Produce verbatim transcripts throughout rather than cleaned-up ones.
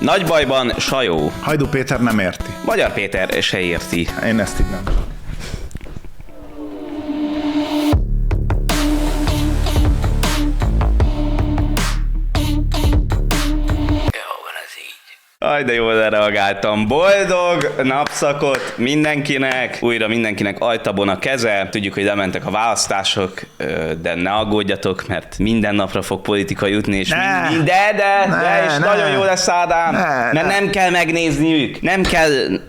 Nagy bajban Sajó. Hajdú Péter nem érti. Magyar Péter se érti. Én ezt így nem. Aj, de jól reagáltam. Boldog napszakot mindenkinek. Újra mindenkinek ajtabon a keze. Tudjuk, hogy lementek a választások, de ne aggódjatok, mert minden napra fog politika jutni, és ne, mind, de, de, ne, de, és ne, nagyon jó lesz, Ádám, ne, mert ne. nem kell megnézniük. Nem kell...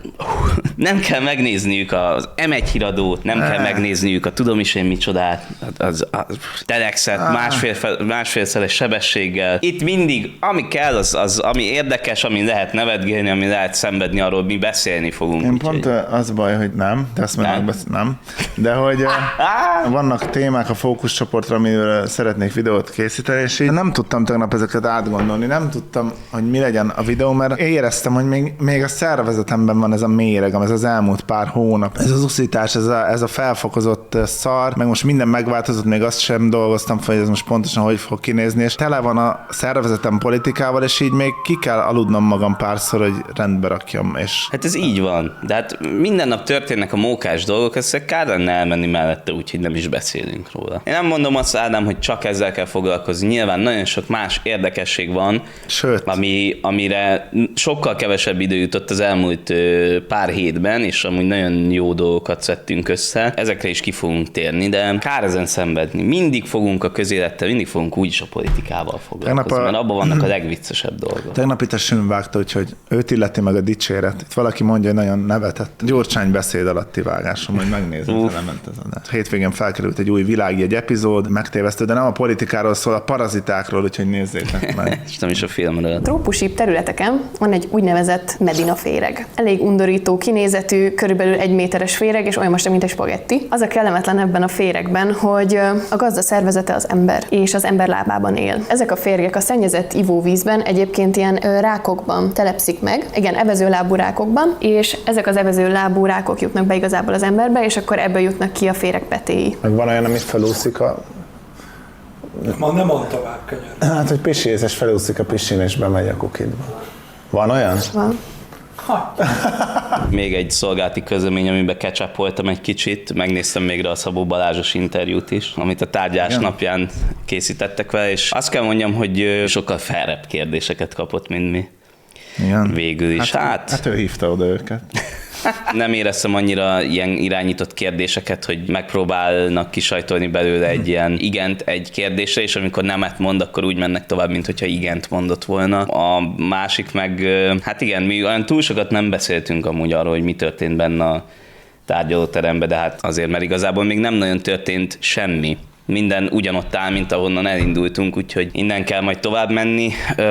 Nem kell megnézniük az em egy híradót, nem ne. kell megnézniük a tudom is én micsodát, az, az, az telexet ah. másfél, másfélszeres sebességgel. Itt mindig, ami kell, az, az ami érdekes, ami lehet nevetgélni, ami lehet szenvedni, arról mi beszélni fogunk. Én pont hogy... az baj, hogy nem, de azt nem. Besz... nem. De hogy vannak témák a fókuszcsoportra, amiről szeretnék videót készíteni, és így nem tudtam tegnap ezeket átgondolni, nem tudtam, hogy mi legyen a videó, mert éreztem, hogy még, még a szervezetemben van ez a méreg, ez az elmúlt pár hónap. Ez az uszítás, ez a, ez a felfokozott szar, meg most minden megváltozott, még azt sem dolgoztam fel, hogy ez most pontosan hogy fog kinézni, és tele van a szervezetem politikával, és így még ki kell aludnom magam párszor, hogy rendbe rakjam. És... Hát ez így van, de hát minden nap történnek a mókás dolgok, ezt kár lenne elmenni mellette, úgyhogy nem is beszélünk róla. Én nem mondom azt, Ádám, hogy csak ezzel kell foglalkozni. Nyilván nagyon sok más érdekesség van, Sőt. Ami, amire sokkal kevesebb idő jutott az elmúlt pár hétben, és amúgy nagyon jó dolgokat szedtünk össze. Ezekre is ki fogunk térni, de kár ezen szenvedni. Mindig fogunk a közélettel, mindig fogunk úgyis a politikával foglalkozni, a... mert abban vannak a legviccesebb dolgok. Tegnap itt a Süm vágta, úgyhogy őt illeti meg a dicséret. Itt valaki mondja, hogy nagyon nevetett. Gyurcsány beszéd alatti vágásom, hogy megnézem, lement ez a hétvégén felkerült egy új Világjegy epizód, megtévesztő, de nem a politikáról szól, a parazitákról, úgyhogy nézzétek meg. És nem is a filmről. Trópusi területeken van egy úgynevezett medina féreg. Elég undorító kinézetű, körülbelül egy méteres féreg, és olyan most, mint egy spagetti. Az a kellemetlen ebben a féregben, hogy a gazda szervezete az ember, és az ember lábában él. Ezek a férgek a szennyezett ivóvízben egyébként ilyen rákokban telepszik meg, igen, evezőlábú rákokban, és ezek az evezőlábú rákok jutnak be igazából az emberbe, és akkor ebből jutnak ki a féreg petéi. Meg van olyan, amit felúszik a... Ma nem mond tovább, könyör. Hát, hogy piséz, és felúszik a pisin, és bemegy a kukidba. Van olyan? Van. Még egy szolgálati közlemény, amiben ketchupoltam egy kicsit, megnéztem még rá a Szabó Balázsos interjút is, amit a tárgyás Igen. napján készítettek vele, és azt kell mondjam, hogy sokkal felrebb kérdéseket kapott, mint mi. Igen. Végül is. Hát, hát, hát ő hívta oda őket. Nem éreztem annyira ilyen irányított kérdéseket, hogy megpróbálnak kisajtolni belőle egy ilyen igent egy kérdésre, és amikor nemet mond, akkor úgy mennek tovább, mint hogyha igent mondott volna. A másik meg, hát igen, mi olyan túl sokat nem beszéltünk amúgy arról, hogy mi történt benne a tárgyalóteremben, de hát azért, mert igazából még nem nagyon történt semmi. Minden ugyanott áll, mint ahonnan elindultunk, úgyhogy innen kell majd tovább menni.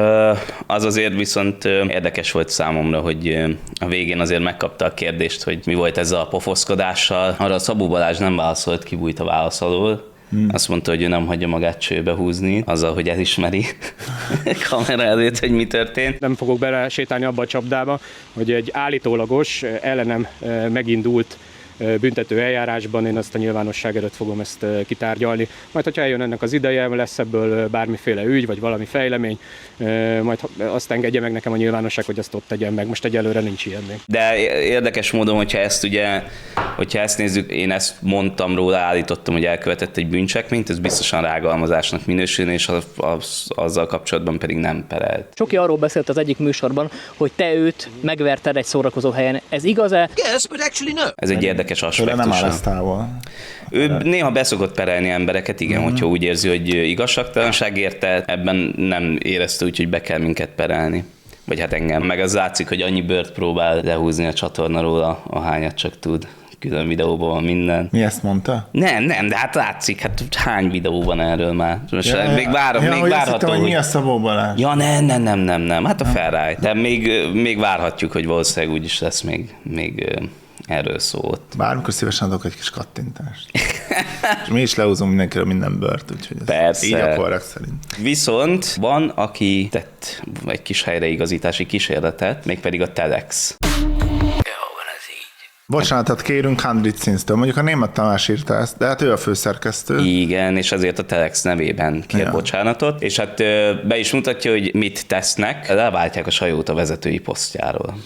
Az azért viszont érdekes volt számomra, hogy a végén azért megkapta a kérdést, hogy mi volt ezzel a pofoszkodással. Arra a Szabó Balázs nem válaszolt, kibújt a válasz alól. Hmm. Azt mondta, hogy ő nem hagyja magát csőbe húzni, azzal, hogy elismeri kamera előtt, hogy mi történt. Nem fogok belesétálni abba a csapdába, hogy egy állítólagos, ellenem megindult büntető eljárásban én azt a nyilvánosság előtt fogom ezt kitárgyalni. Majd, hogyha eljön ennek az ideje, lesz ebből bármiféle ügy, vagy valami fejlemény, majd azt engedje meg nekem a nyilvánosság, hogy azt ott tegyem meg. Most egyelőre nincs ilyen még. De érdekes módon, hogyha ezt ugye, hogyha ezt nézzük, én ezt mondtam róla, állítottam, hogy elkövetett egy bűncselekményt, ez biztosan rágalmazásnak minősülni, és az, az, azzal kapcsolatban pedig nem perelt. Csoki arról beszélt az egyik műsorban, hogy te őt megverted egy szórakozó helyen. Ez igaz-e? Yes, but actually no. Ez egy érdekes aspektus. Nem áll ezt távol. Ő néha beszokott perelni embereket, igen, mm-hmm. hogyha úgy érzi, hogy igazságtalanság érte, ebben nem érezte úgy, hogy be kell minket perelni. Vagy hát engem. Meg az látszik, hogy annyi bört próbál lehúzni a csatornáról, ahányat csak tud. Külön videóban van minden. Mi ezt mondta? Nem, nem, de hát látszik, hát hány videó van erről már. Most ja, még, várom, ja, még hogy várható, hittem, hogy... hogy... mi a Szabó Balázs? Ja, nem, nem, nem, nem, nem, hát a felrájt. De még, még várhatjuk, hogy valószínűleg úgyis lesz még, még erről szólt. Bármikor szívesen adok egy kis kattintást. És mi is lehúzunk mindenkiről minden bört, úgyhogy ez Persze. így a korrekt szerint. Viszont van, aki tett egy kis helyreigazítási kísérletet, mégpedig a Telex. Bocsánatot kérünk Hundred Sins-től. Mondjuk a Németh Tamás írta ezt, de hát ő a főszerkesztő. Igen, és azért a Telex nevében kér Ja. bocsánatot. És hát ö, be is mutatja, hogy mit tesznek. Leváltják a Sajót a vezetői posztjáról.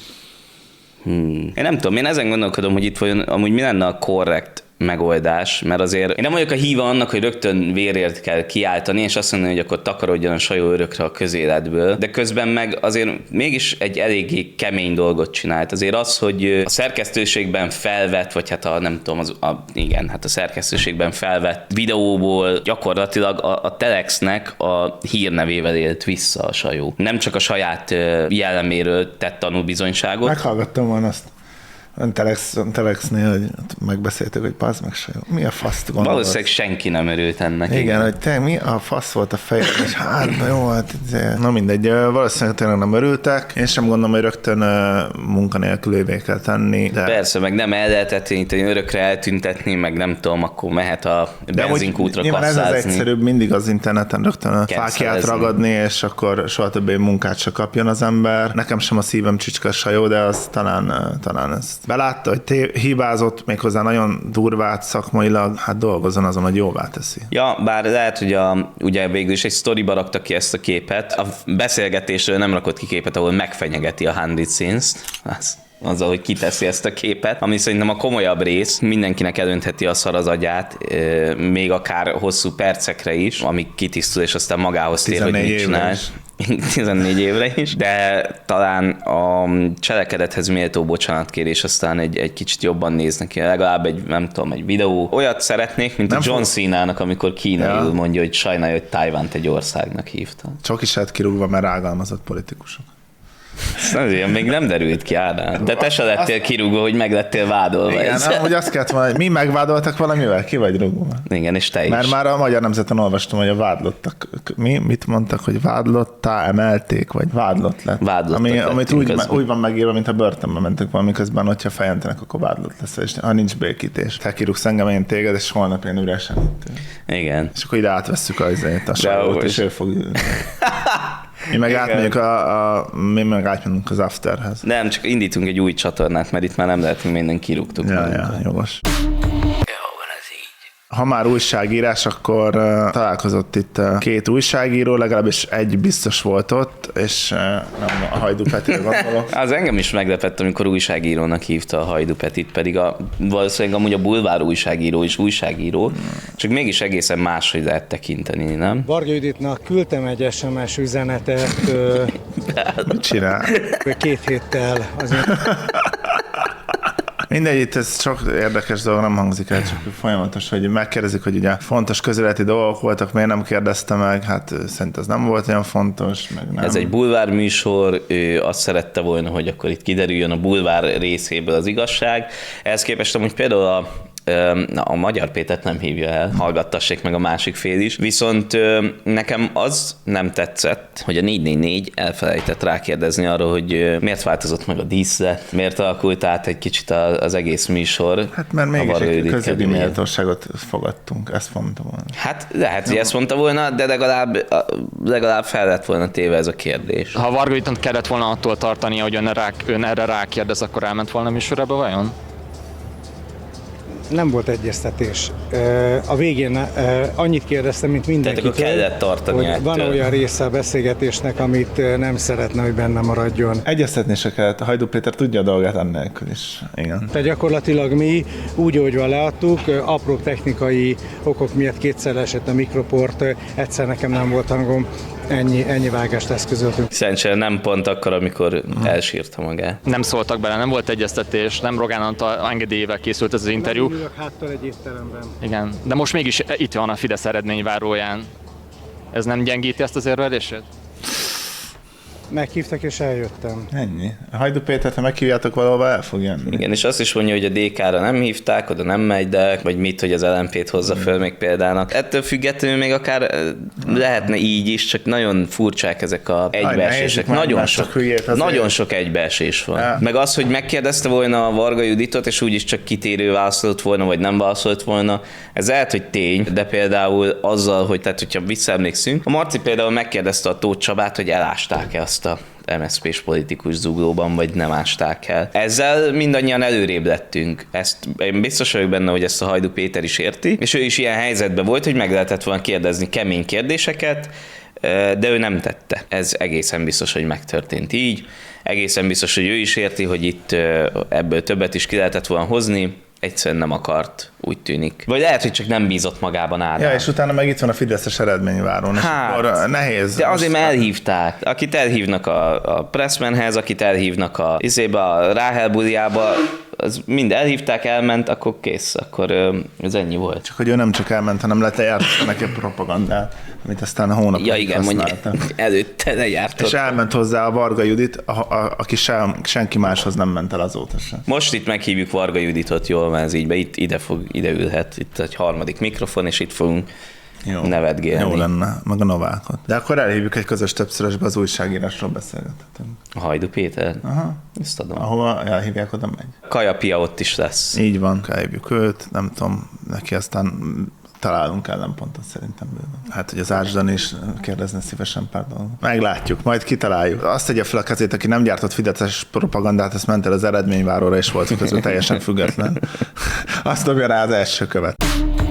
Hmm. Én nem tudom, én ezen gondolkodom, hogy itt vajon amúgy mi lenne a korrekt megoldás, mert azért én nem vagyok a híva annak, hogy rögtön vérért kell kiáltani, és azt mondani, hogy akkor takarodjon a Sajó örökre a közéletből, de közben meg azért mégis egy eléggé kemény dolgot csinált. Azért az, hogy a szerkesztőségben felvett, vagy hát a nem tudom, az, a, igen, hát a szerkesztőségben felvett videóból gyakorlatilag a, a Telexnek a hírnevével élt vissza a Sajó. Nem csak a saját jelleméről tett tanúbizonyságot. Meghallgattam volna azt. Ön Telex, Telexnél, hogy megbeszéltük, hogy pazd meg se jó. Mi a faszt gondolod? Valószínűleg senki nem örült ennek. Igen, igen. hogy te mi a fasz volt a fejed, és hát na jó, hát na mindegy, valószínűleg tényleg nem örültek. Én sem gondolom, hogy rögtön munkanélkülévé kell tenni. De... Persze, meg nem el lehet eltűníteni, örökre eltüntetni, meg nem tudom, akkor mehet a benzinkútra nyilván ez kasszázni. az egyszerűbb, mindig az interneten rögtön a Kell fákját szerezni. ragadni, és akkor soha többé munkát se kapjon az ember. Nekem sem a szívem csicska Sajó, de az talán, talán ezt belátta, hogy té- hibázott, méghozzá nagyon durvát szakmailag, hát dolgozzon azon, hogy jóvá teszi. Ja, bár lehet, hogy a, ugye végül is egy sztoriba rakta ki ezt a képet. A beszélgetésről nem rakott ki képet, ahol megfenyegeti a Hundred Sins-t. Az, azzal, hogy kiteszi ezt a képet, ami szerintem a komolyabb rész, mindenkinek elöntheti a szar az agyát, még akár hosszú percekre is, amíg kitisztul, és aztán magához tér, hogy mit csinál. tizennégy évre is, de talán a cselekedethez méltó bocsánatkérés aztán egy, egy kicsit jobban néz neki. Legalább egy, nem tudom, egy videó. Olyat szeretnék, mint nem a John Cena-nak, amikor kínaiul ja. mondja, hogy sajnálja, hogy Tajvánt egy országnak hívta. Csak is lett kirúgva, mert rágalmazott politikusok. Azért még nem derült ki, Ádám. De te se lettél kirúgva, hogy meg lettél vádolva. Igen, ez. nem, hogy azt kellett volna, hogy mi megvádoltak valamivel, ki vagy rúgva. Igen, és te is. Mert már a Magyar Nemzeten olvastam, hogy a vádlottak, mi, mit mondtak, hogy vádlottá emelték, vagy vádlott lett. Vádlottak Ami, amit úgy, közben. úgy van megírva, mint a börtönbe mentek valami közben, hogyha fejentenek, akkor vádlott lesz, és ha nincs békítés. Te kirúgsz engem, én téged, és holnap én üresen itt. Igen. És akkor ide átvesszük azért a Sajót, és ő fog... Mi meg Igen. átmegyünk a, a, mi meg átmegyünk az afterhez. Nem, csak indítunk egy új csatornát, mert itt már nem lehet, hogy minden kirúgtuk. Ja, ja, jogos. Ha már újságírás, akkor uh, találkozott itt uh, két újságíró, legalábbis egy biztos volt ott, és uh, nem a Hajdú Petire gondolok. Az engem is meglepett, amikor újságírónak hívta a Hajdú Petit, pedig a, valószínűleg amúgy a bulvár újságíró is újságíró, hmm. csak mégis egészen máshogy lehet tekinteni, nem? Varga Juditnak küldtem egy es em es üzenetet ö, Mit csinál? két héttel azért. Mindegy, itt ez sok érdekes dolog nem hangzik el, csak folyamatos, hogy megkérdezik, hogy ugye fontos közéleti dolgok voltak, miért nem kérdezte meg, hát szerint ez nem volt olyan fontos, meg nem. Ez egy bulvár műsor, ő azt szerette volna, hogy akkor itt kiderüljön a bulvár részéből az igazság. Ehhez képest amúgy például a Na, a Magyar Pétert nem hívja el, hallgattassék meg a másik fél is. Viszont nekem az nem tetszett, hogy a négy négy négy elfelejtett rákérdezni arra, hogy miért változott meg a díszlet, miért alakult át egy kicsit az egész műsor. Hát mert mégis egy közödi méltóságot fogadtunk, ezt mondta volna. Hát lehet, hogy ezt mondta volna, de legalább, legalább fel lett volna téve ez a kérdés. Ha Varga Juditnak kellett volna attól tartania, hogy ön, rá, ön erre rákérdez, akkor elment volna a műsorába vajon? Nem volt egyeztetés. A végén annyit kérdeztem, mint mindenkitől, Tehát akkor kellett tartani hogy van ettől. olyan része a beszélgetésnek, amit nem szeretne, hogy benne maradjon. Egyeztetni se kellett, a Hajdú Péter tudja a dolgát annélkül is. Igen. Tehát gyakorlatilag mi úgy, ahogy van leadtuk, apró technikai okok miatt kétszer esett a mikroport, egyszer nekem nem volt hangom, ennyi, ennyi vágást eszközöltünk. Szerencsére nem pont akkor, amikor elsírta magát. Nem szóltak bele, nem volt egyeztetés, nem Rogán Antal engedélyével készült ez az interjú. Nem ülök háttal egy étteremben. Igen, de most mégis itt van a Fidesz eredményváróján. Ez nem gyengíti ezt az érvelését? Meghívtak és eljöttem. Ennyi. A Hajdú Pétert, ha meghívjátok valahova, el fog jönni. Igen, és azt is mondja, hogy a dé ká-ra nem hívták, oda nem megy, de vagy mit, hogy az el em pét hozza föl még példának. Ettől függetlenül még akár lehetne így is, csak nagyon furcsák ezek a egybeesések. Aj, nagyon sok, nagyon sok egybeesés van. Ja. Meg az, hogy megkérdezte volna a Varga Juditot, és úgyis csak kitérő válaszolt volna, vagy nem válaszolt volna, ez lehet, hogy tény, de például azzal, hogy tehát, hogyha visszaemlékszünk, a Marci például megkérdezte a Tóth Csabát, hogy elásták-e azt azt a em es zé pés politikus zuglóban, vagy nem ásták el. Ezzel mindannyian előrébb lettünk. Ezt én biztos vagyok benne, hogy ezt a Hajdú Péter is érti, és ő is ilyen helyzetben volt, hogy meg lehetett volna kérdezni kemény kérdéseket, de ő nem tette. Ez egészen biztos, hogy megtörtént így. Egészen biztos, hogy ő is érti, hogy itt ebből többet is ki lehetett volna hozni, egyszerűen nem akart, úgy tűnik. Vagy lehet, hogy csak nem bízott magában Ádám. Ja, és utána meg itt van a fideszes eredményvárón, és hát, akkor nehéz. De azért már elhívták. Akit elhívnak a, a Pressmanhez, akit elhívnak a, izébe, a Ráhel buliába, az mind elhívták, elment, akkor kész, akkor ez ennyi volt. Csak hogy ő nem csak elment, hanem lejárt neki a propagandát, amit aztán a hónapig ja, igen, használta. Mondja, előtte lejártott. És elment hozzá a Varga Judit, a, a, aki sem, senki máshoz nem ment el azóta sem. Most itt meghívjuk Varga Juditot, jól van ez így be, itt ide, fog, ide ülhet, itt egy harmadik mikrofon, és itt fogunk jó, nevetgélni. Jó lenne, meg a Novákot. De akkor elhívjuk egy közös többszörösbe, az újságírásról beszélgethetünk. A Hajdú Péter? Aha. Ezt adom. Ahova elhívják, oda megy. Kajapia ott is lesz. Így van, elhívjuk őt, nem tudom, neki aztán találunk ellenpontot szerintem bőven. Hát, hogy az Ácsdan is kérdezne szívesen pár dolgot. Meglátjuk, majd kitaláljuk. Azt tegye fel a kezét, aki nem gyártott fideszes propagandát, ezt ment el az eredményváróra, és volt közben teljesen független. Azt dobja rá az első követ.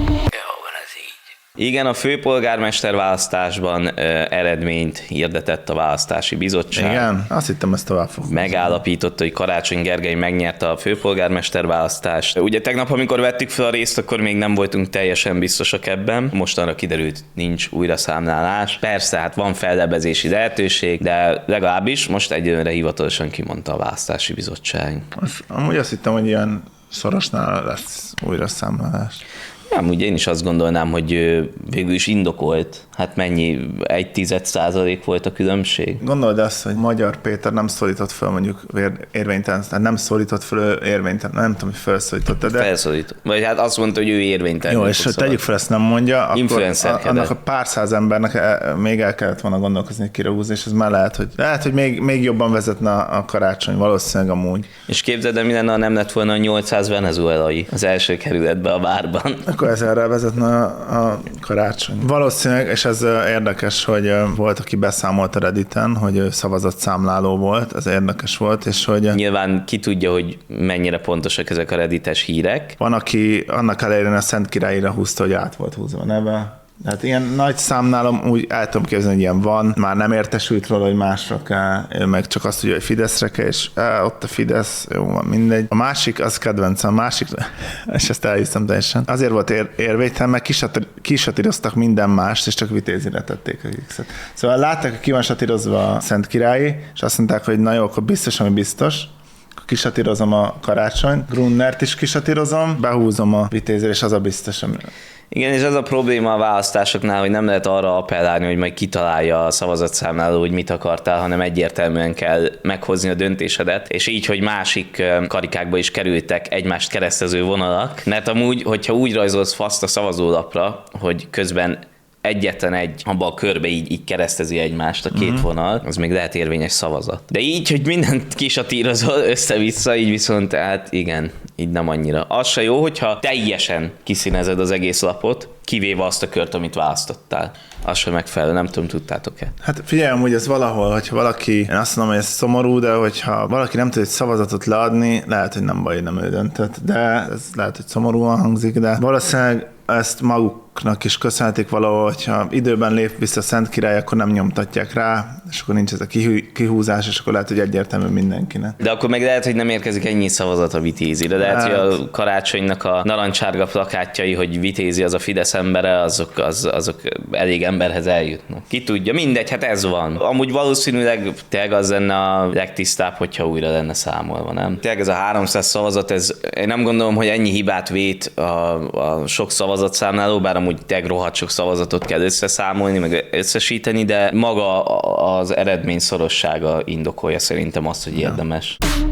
Igen, a főpolgármester választásban ö, eredményt hirdetett a választási bizottság. Igen, azt hittem, ezt tovább fog. Megállapította, hogy Karácsony Gergely megnyerte a főpolgármester választást. Ugye tegnap, amikor vettük fel a részt, akkor még nem voltunk teljesen biztosak ebben. Mostanra kiderült, nincs újraszámlálás. Persze, hát van fellebbezési lehetőség, de legalábbis most egyelőre hivatalosan kimondta a választási bizottság. Most, amúgy azt hittem, hogy ilyen szorosnál lesz újraszámlálás. Nem, ugye én is azt gondolnám, hogy végül is indokolt. Hát mennyi, egy tized százalék volt a különbség? Gondold azt, hogy Magyar Péter nem szólított fel mondjuk érvénytelen, tehát nem szólított fel érvénytelen, nem tudom, hogy felszólított, de... Felszólított. Vagy hát azt mondta, hogy ő érvénytelen. Jó, és hogy tegyük fel, ezt nem mondja, akkor a, annak a pár száz embernek még el kellett volna gondolkozni, hogy kire húzni, és ez már lehet, hogy, lehet, hogy még, még jobban vezetne a Karácsony, valószínűleg amúgy. És képzeld el, mi lenne, ha nem lett volna a nyolcszáz venezuelai az első kerületben a várban. Akkor ezerrel vezetne a, a Karácsony. Valószínűleg, és ez érdekes, hogy volt, aki beszámolt a Redditen, hogy szavazatszámláló volt, ez érdekes volt, és hogy... Nyilván ki tudja, hogy mennyire pontosak ezek a reddites hírek. Van, aki annak elején a Szentkirályra húzta, hogy át volt húzva a neve. Tehát ilyen nagy számnálom, úgy el tudom képzelni, hogy ilyen van, már nem értesült róla, hogy másra kell, meg csak azt tudja, hogy Fideszre kell, és á, ott a Fidesz, jó van, mindegy. A másik, az kedvencem, a másik, és ezt elhiszem teljesen. Azért volt ér, érvétlen, meg kisatíroztak minden mást, és csak Vitézire tették a X-et. Szóval látták, hogy ki van satírozva a Szentkirályi, és azt mondták, hogy na jó, akkor biztos, ami biztos, kisatírozom a Karácsony, Grunnert is kisatírozom, behúzom a Vitézire, és az a biztos, ami... Igen, és ez a probléma a választásoknál, hogy nem lehet arra appellálni, hogy majd kitalálja a szavazatszámláló, hogy mit akartál, hanem egyértelműen kell meghozni a döntésedet, és így, hogy másik karikákba is kerültek egymást keresztező vonalak, mert amúgy, hogyha úgy rajzolsz faszt a szavazólapra, hogy közben egyetlen egy, abba a körbe így, így keresztezi egymást a két uh-huh. vonal, az még lehet érvényes szavazat. De így, hogy mindent kisatírozol össze-vissza, így viszont hát igen, így nem annyira. Az se jó, hogyha teljesen kiszínezed az egész lapot, kivéve azt a kört, amit választottál. Az sem megfelelő, nem tudom, tudtátok-e? Hát figyelj, hogy ez valahol, hogyha valaki, én azt mondom, hogy ez szomorú, de hogyha valaki nem tud egy szavazatot leadni, lehet, hogy nem baj, hogy nem ő döntött, de ez lehet, hogy szomorúan hangzik, de valószínűleg ezt maguknak is köszönhetik valahol, hogyha időben lép vissza Szentkirály, akkor nem nyomtatják rá, és akkor nincs ez a kihúzás, és akkor lehet, hogy egyértelmű mindenkinek. De akkor meg lehet, hogy nem érkezik ennyi szavazat a Vitézire. Lehet, hát... hogy a Karácsonynak a narancsárga plakátjai, hogy Vitézi az a Fidesz embere, azok, az, azok elég emberhez eljutnak. Ki tudja, mindegy, hát ez van. Amúgy valószínűleg tényleg az lenne a legtisztább, hogyha újra lenne számolva, nem? Tényleg ez a háromszáz szavazat, ez, én nem gondolom, hogy ennyi hibát vét a, a sok szavazatszámláló, bár amúgy tényleg rohadt sok szavazatot kell összeszámolni, meg összesíteni, de maga az eredmény szorossága indokolja szerintem azt, hogy érdemes.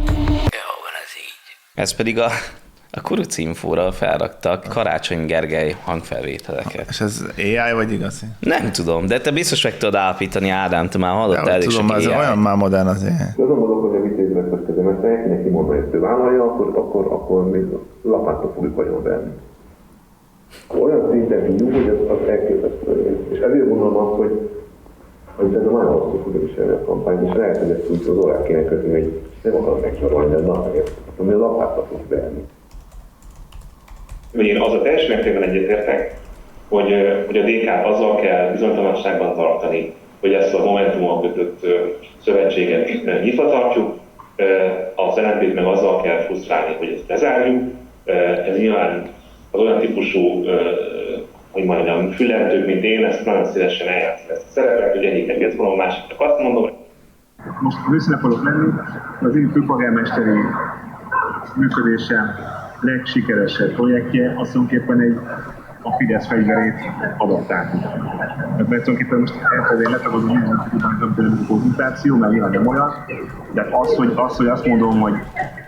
Ez pedig a A Kuruc Infóra felraktak Karácsony Gergely hangfelvételeket. És ez á i vagy igazi? Nem tudom, de te biztos meg tudod állapítani, Ádám, te már hallottál elég tudom, ez olyan már modern az á i. Azon gondolom, hogy a Vitézi megköszönöm, mert ha neki mondva, hogy ő vállalja, akkor, akkor, akkor még lapáttal fogjuk vagyonverni. Olyan szinten hívjuk, hogy az, az elképesztő. És ezért gondolom azt, hogy Amit ez a nagyon hosszú tudod viselni a kampányt, és lehet, hogy ezt úgy az órát kéne kötni, hogy nem akarok megsorolni, de na, ami a lapátba fogsz beállni. Én az a teljes mértékben egyetértek, hogy, hogy a dé ká-t azzal kell bizonytalanságban tartani, hogy ezt a Momentummal kötött szövetséget nyitva tartjuk, az el em pét meg azzal kell frusztrálni, hogy ezt bezárjuk. Ez nyilván az olyan típusú, hogy mondjam, fülentők, mint én, ezt nagyon szívesen eljátszom ezt a szerepet, hogy egyiknek ezt mondom, másiknak azt mondom. Most őszintén akarok lenni, az én főpolgármesteri működésem legsikeresebb projektje az tulajdonképpen egy a Fidesz fegyverét adaptálni. Mert tulajdonképpen most ezért letagadom, hogy nem tudom, hogy a konzultáció, mert nyilván nem olyan, de az, hogy, az, hogy azt mondom, hogy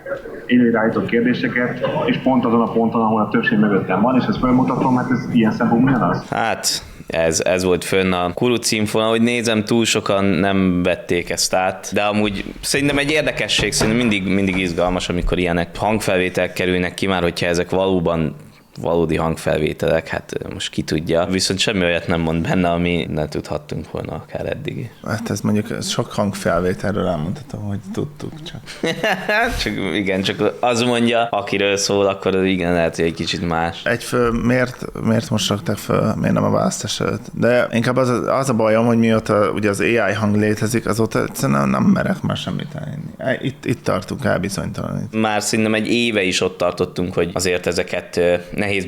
én irányítok kérdéseket, és pont azon a ponton, ahol a többség mögöttem van, és ezt felmutatom, hát ez ilyen szempontból ugyanaz. Hát, ez, ez volt fönn a Kuruc színfon, ahogy nézem, túl sokan nem vették ezt át, de amúgy szerintem egy érdekesség, szerintem mindig, mindig izgalmas, amikor ilyenek hangfelvételek kerülnek ki, már hogyha ezek valóban valódi hangfelvételek, hát most ki tudja. Viszont semmi olyat nem mond benne, ami nem tudhattunk volna akár eddig. Hát ez mondjuk sok hangfelvételről elmondhatom, hogy tudtuk csak. csak igen, csak az mondja, akiről szól, akkor igen, lehet, hogy egy kicsit más. Egyfő, miért, miért most rakták föl, miért nem a választás előtt? De inkább az, az a bajom, hogy mióta ugye az á i hang létezik, azóta egyszerűen nem merek már semmit elhinni. Itt, itt tartunk el bizonytalanít. Már szerintem egy éve is ott tartottunk, hogy azért ezeket nehéz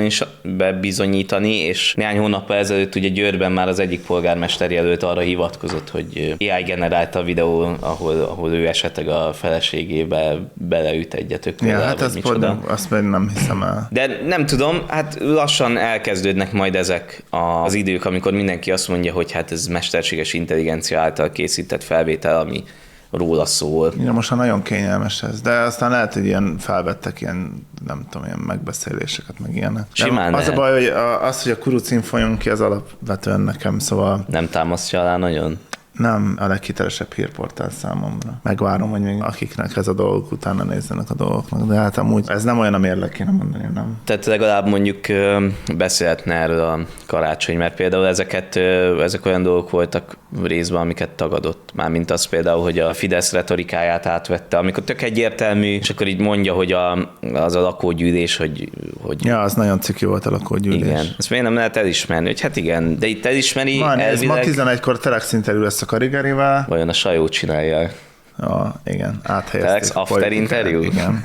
bebizonyítani, és néhány hónappal ezelőtt ugye Győrben már az egyik polgármester jelölt arra hivatkozott, hogy á i generálta a videó, ahol, ahol ő esetleg a feleségébe beleüt egyet ököllel, ja, hát vagy ez micsoda. Pont, azt pedig nem hiszem el. De nem tudom, hát lassan elkezdődnek majd ezek az idők, amikor mindenki azt mondja, hogy hát ez mesterséges intelligencia által készített felvétel, ami róla szól. Igen, most már nagyon kényelmes ez, de aztán lehet, hogy ilyen felvettek ilyen, nem tudom, ilyen megbeszéléseket, meg ilyenek. Simán az ne. a baj, hogy az, hogy a Kurucin folyjon ki, az alapvetően nekem, szóval... Nem támasztja alá nagyon? Nem a leghitelesebb hírportál számomra. Megvárom, hogy még akiknek ez a dolgok utána nézzenek a dolgoknak, de hát amúgy ez nem olyan, amire kéne mondani, nem? Tehát legalább mondjuk beszélhetne erről a Karácsony, mert például ezeket, ezek olyan dolgok voltak részben, amiket tagadott. Mármint az például, hogy a Fidesz retorikáját átvette, amikor tök egyértelmű, és akkor így mondja, hogy a, az a lakógyűlés, hogy, hogy... Ja, az nagyon ciki volt a lakógyűlés. Igen. Ezt miért nem lehet elismerni? Hogy hát igen, de itt elismeri Van, elvileg... ez ma tizenegykor Telex interjú lesz a Karigerivel. Vajon a Sajó csinálja? Ja, igen, áthelyezték. Telex after interjú? Igen.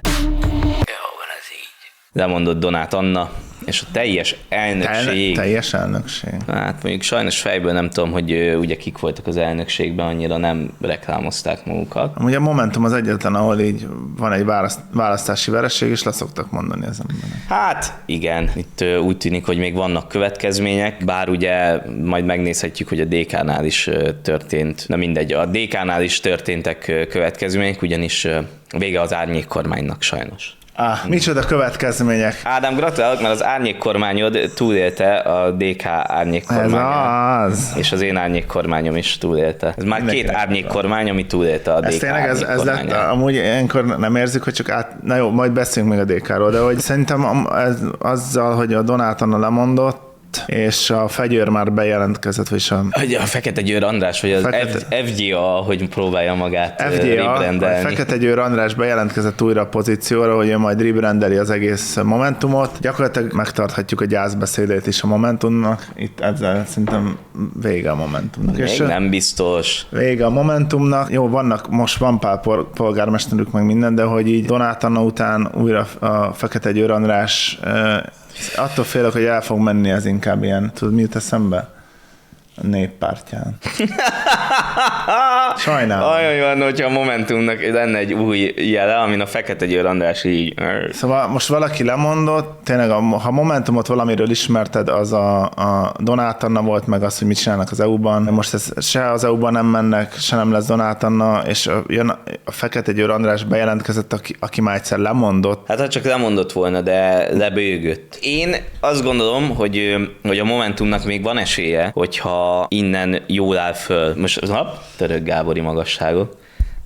Lemondott Donát Anna, és a teljes elnökség... Tel- teljes elnökség. Hát mondjuk sajnos fejből nem tudom, hogy ugye kik voltak az elnökségben, annyira nem reklámozták magukat. Amúgy a Momentum az egyetlen, ahol így van egy választ, választási vereség, és leszoktak mondani ezen. Hát igen, itt úgy tűnik, hogy még vannak következmények, bár ugye majd megnézhetjük, hogy a dé ká-nál is történt, na mindegy, a dé ká-nál is történtek következmények, ugyanis vége az árnyék kormánynak sajnos. Ah, micsoda következmények. Ádám, gratulálok, mert az árnyékkormányod túlélte a dé ká árnyékkormányát. Ez az. És az én árnyékkormányom is túlélte. Ez már Mindenki két árnyékkormány, ami túlélte a dé ká ez tényleg ez, ez lett, amúgy ilyenkor nem érzik, hogy csak át... Na jó, majd beszélünk még a dé ká-ról, de hogy szerintem ez, azzal, hogy a Donát Anna lemondott, és a Fegyőr már bejelentkezett, vagyis a... A Fekete Győr András, vagy az Fekete... ef gé á, hogy próbálja magát ef gé á, rebrandelni. A Fekete Győr András bejelentkezett újra a pozícióra, hogy ő majd rebrandeli az egész Momentumot. Gyakorlatilag megtarthatjuk a gyászbeszédét is a Momentumnak. Itt ezzel szerintem vége a Momentumnak. Még és nem biztos. Vége a Momentumnak. Jó, vannak, most van pár polgármesterük meg minden, de hogy így Donát Anna után újra a Fekete Győr András attól félek, hogy el fog menni ez inkább ilyen, tudod, mi jut eszembe? A Néppártján. Sajnálom. Olyan van, hogyha a Momentumnak lenne egy új jele, amin a Fekete Győr András így... Szóval most valaki lemondott, tényleg, ha Momentumot valamiről ismerted, az a, a Donát Anna volt, meg az, hogy mit csinálnak az é u-ban. Most ez, se az é u-ban nem mennek, se nem lesz Donát Anna, és jön a Fekete Győr András bejelentkezett, aki, aki már egyszer lemondott. Hát ha csak lemondott volna, de lebőgött. Én azt gondolom, hogy, hogy a Momentumnak még van esélye, hogyha innen jól áll föl. Most, hopp, Török Gábori magasságok.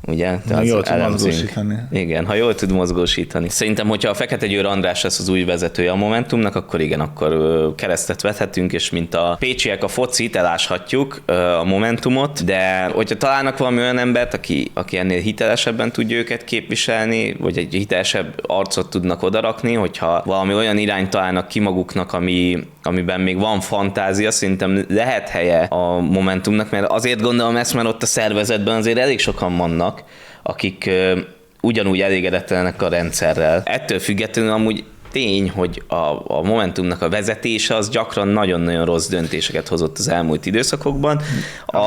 ugye? Ha jól tud mozgósítani. Igen, ha jól tud mozgósítani. Szerintem, hogyha a Fekete Győr András lesz az új vezetője a Momentumnak, akkor igen, akkor keresztet vethetünk, és mint a pécsiek a focit, eláshatjuk a Momentumot, de hogyha találnak valami olyan embert, aki, aki ennél hitelesebben tudja őket képviselni, vagy egy hitelesebb arcot tudnak odarakni, hogyha valami olyan irányt találnak ki maguknak, ami, amiben még van fantázia, szerintem lehet helye a Momentumnak, mert azért gondolom ezt, mert ott a szervezetben azért elég sokan vannak, akik ugyanúgy elégedetlenek a rendszerrel. Ettől függetlenül amúgy tény, hogy a, a Momentumnak a vezetése az gyakran nagyon-nagyon rossz döntéseket hozott az elmúlt időszakokban. A,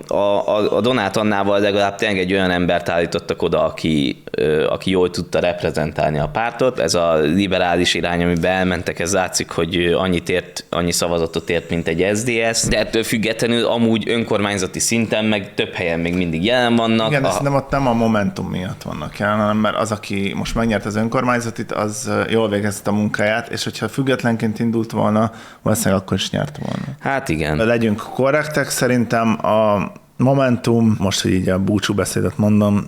a, a Donát Annával legalább tényleg egy olyan embert állítottak oda, aki, aki jól tudta reprezentálni a pártot. Ez a liberális irány, amiben elmentek, ez látszik, hogy annyit ért, annyi szavazatot ért, mint egy es zé dé es, de ettől függetlenül amúgy önkormányzati szinten meg több helyen még mindig jelen vannak. Igen, de a... szerintem ott nem a Momentum miatt vannak jelen, hanem mert az, aki most megnyert az önkormányzatit, az jól végezte a munkáját, és hogyha függetlenként indult volna, valószínűleg akkor is nyert volna. Hát igen. Legyünk korrektek, szerintem a Momentum, most, hogy így a búcsú beszédet mondom,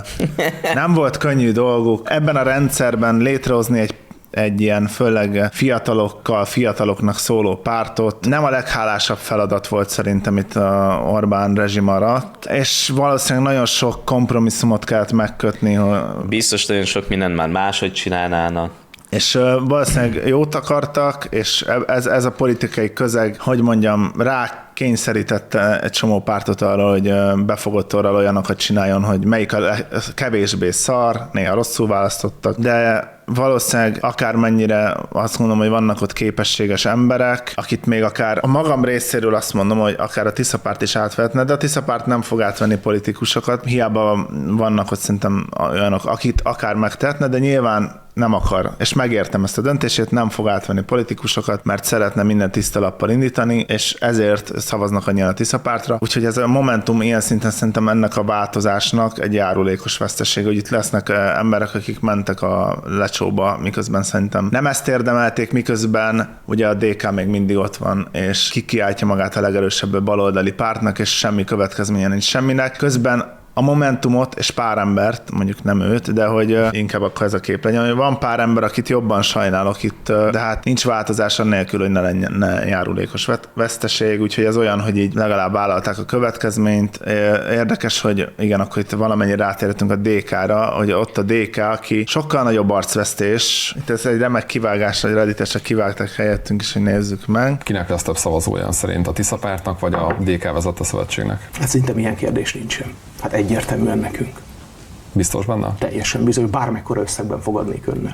nem volt könnyű dolguk ebben a rendszerben létrehozni egy egy ilyen főleg fiatalokkal, fiataloknak szóló pártot. Nem a leghálásabb feladat volt szerintem itt a Orbán rezsim alatt, és valószínűleg nagyon sok kompromisszumot kellett megkötni. Hogy... Biztos nagyon sok mindent már máshogy csinálnának. És valószínűleg jót akartak, és ez, ez a politikai közeg, hogy mondjam, rá kényszerítette egy csomó pártot arra, hogy befogott orral olyanokat csináljon, hogy melyik a kevésbé szar, néha rosszul választottak, de valószínűleg akármennyire azt mondom, hogy vannak ott képességes emberek, akit még akár a magam részéről azt mondom, hogy akár a Tiszapárt is átvehetne, de a Tiszapárt nem fog átvenni politikusokat, hiába vannak ott szerintem olyanok, akit akár megtehetne, de nyilván nem akar, és megértem ezt a döntését, nem fog átvenni politikusokat, mert szeretne minden tiszta lappal indítani, és ezért szavaznak annyian a Tiszapártra. Úgyhogy ez a Momentum ilyen szinten szerintem ennek a változásnak egy járulékos veszteség, hogy itt lesznek emberek, akik mentek a lecsóba, miközben szerintem nem ezt érdemelték, miközben ugye a dé ká még mindig ott van, és kikiáltja magát a legerősebb baloldali pártnak, és semmi következménye nincs semminek. Közben a Momentumot és pár embert, mondjuk nem őt, de hogy inkább akkor ez a kép legyen, hogy van pár ember, akit jobban sajnálok itt, de hát nincs változás annélkül, hogy ne legyen ne járulékos veszteség, úgyhogy ez olyan, hogy így legalább vállalták a következményt. Érdekes, hogy igen, akkor itt valamennyire rátérhetünk a dé ká-ra, hogy ott a dé ká, aki sokkal nagyobb arcvesztés, itt ez egy remek kivágás, hogy Redditesre kivágták helyettünk is, hogy nézzük meg. Kinek lesz több szavazója szerint, a Tiszapártnak vagy a dé ká vezette szövetségnek? Hát szerintem ilyen kérdés nincsen. Hát egyértelműen nekünk. Biztos benne? Teljesen bizony, bármekkora összegben fogadnék önnek.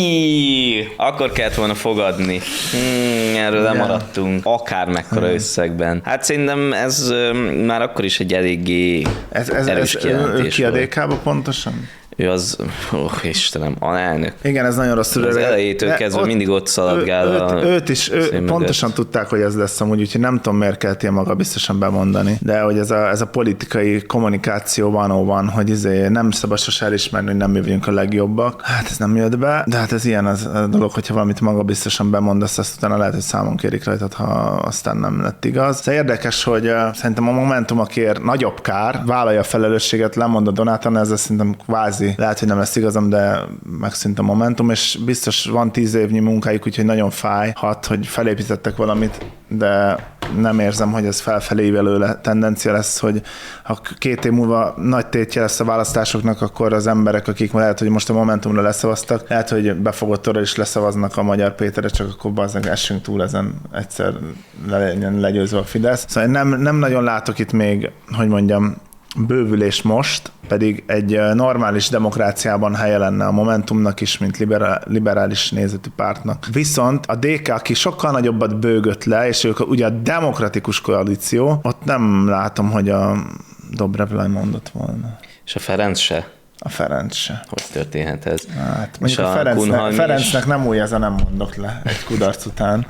Ajj, akkor kellett volna fogadni. Hmm, erről lemaradtunk. Akármekkora hmm. összegben. Hát szerintem ez um, már akkor is egy eléggé ez, ez, erős ez, kijelentés. Ő ki a dé ká-ba pontosan? Ő az, ó, oh, Istenem, alelnök. Igen, ez nagyon rossz. Az elejétől kezdve ott, mindig ott szaladgál. Ő, a őt, őt is, ő, pontosan mögött. Tudták, hogy ez lesz amúgy, úgyhogy nem tudom, miért kellett maga biztosan bemondani. De hogy ez a, ez a politikai kommunikáció van, van, hogy izé nem szabad sose elismerni, hogy nem mi vagyunk a legjobbak. Hát ez nem jött be, de hát ez ilyen az a dolog, hogyha valamit maga biztosan bemondasz, azt utána lehet, hogy számon kérik rajtad, ha aztán nem lett igaz. Ez érdekes, hogy uh, szerintem a Momentum, akiért nagyobb kár, vállalja a felelősséget, lemond a Donát Anna, ezzel szerintem kvázi lehet, hogy nem lesz igazam, de megszűnt a Momentum, és biztos van tíz évnyi munkájuk, úgyhogy nagyon fájhat, hogy felépítettek valamit, de nem érzem, hogy ez felfelé ívelő tendencia lesz, hogy ha két év múlva nagy tétje lesz a választásoknak, akkor az emberek, akik lehet, hogy most a Momentumra leszavaztak, lehet, hogy befogott orra is leszavaznak a Magyar Péterre, csak akkor bazdmeg essünk túl ezen, egyszer legyen legyőzve a Fidesz. Szóval nem, nem nagyon látok itt még, hogy mondjam, bővülés most, pedig egy normális demokráciában helye lenne a Momentumnak is, mint liberál, liberális nézetű pártnak. Viszont a dé ká, aki sokkal nagyobbat bőgött le, és ők ugye a demokratikus koalíció, ott nem látom, hogy a Dobrev lemondott volna. És a Ferenc se? A Ferenc se. Hogy történhet ez? Hát mondjuk a, a Ferencnek, Ferencnek nem új, ezen nem mondok le egy kudarc után.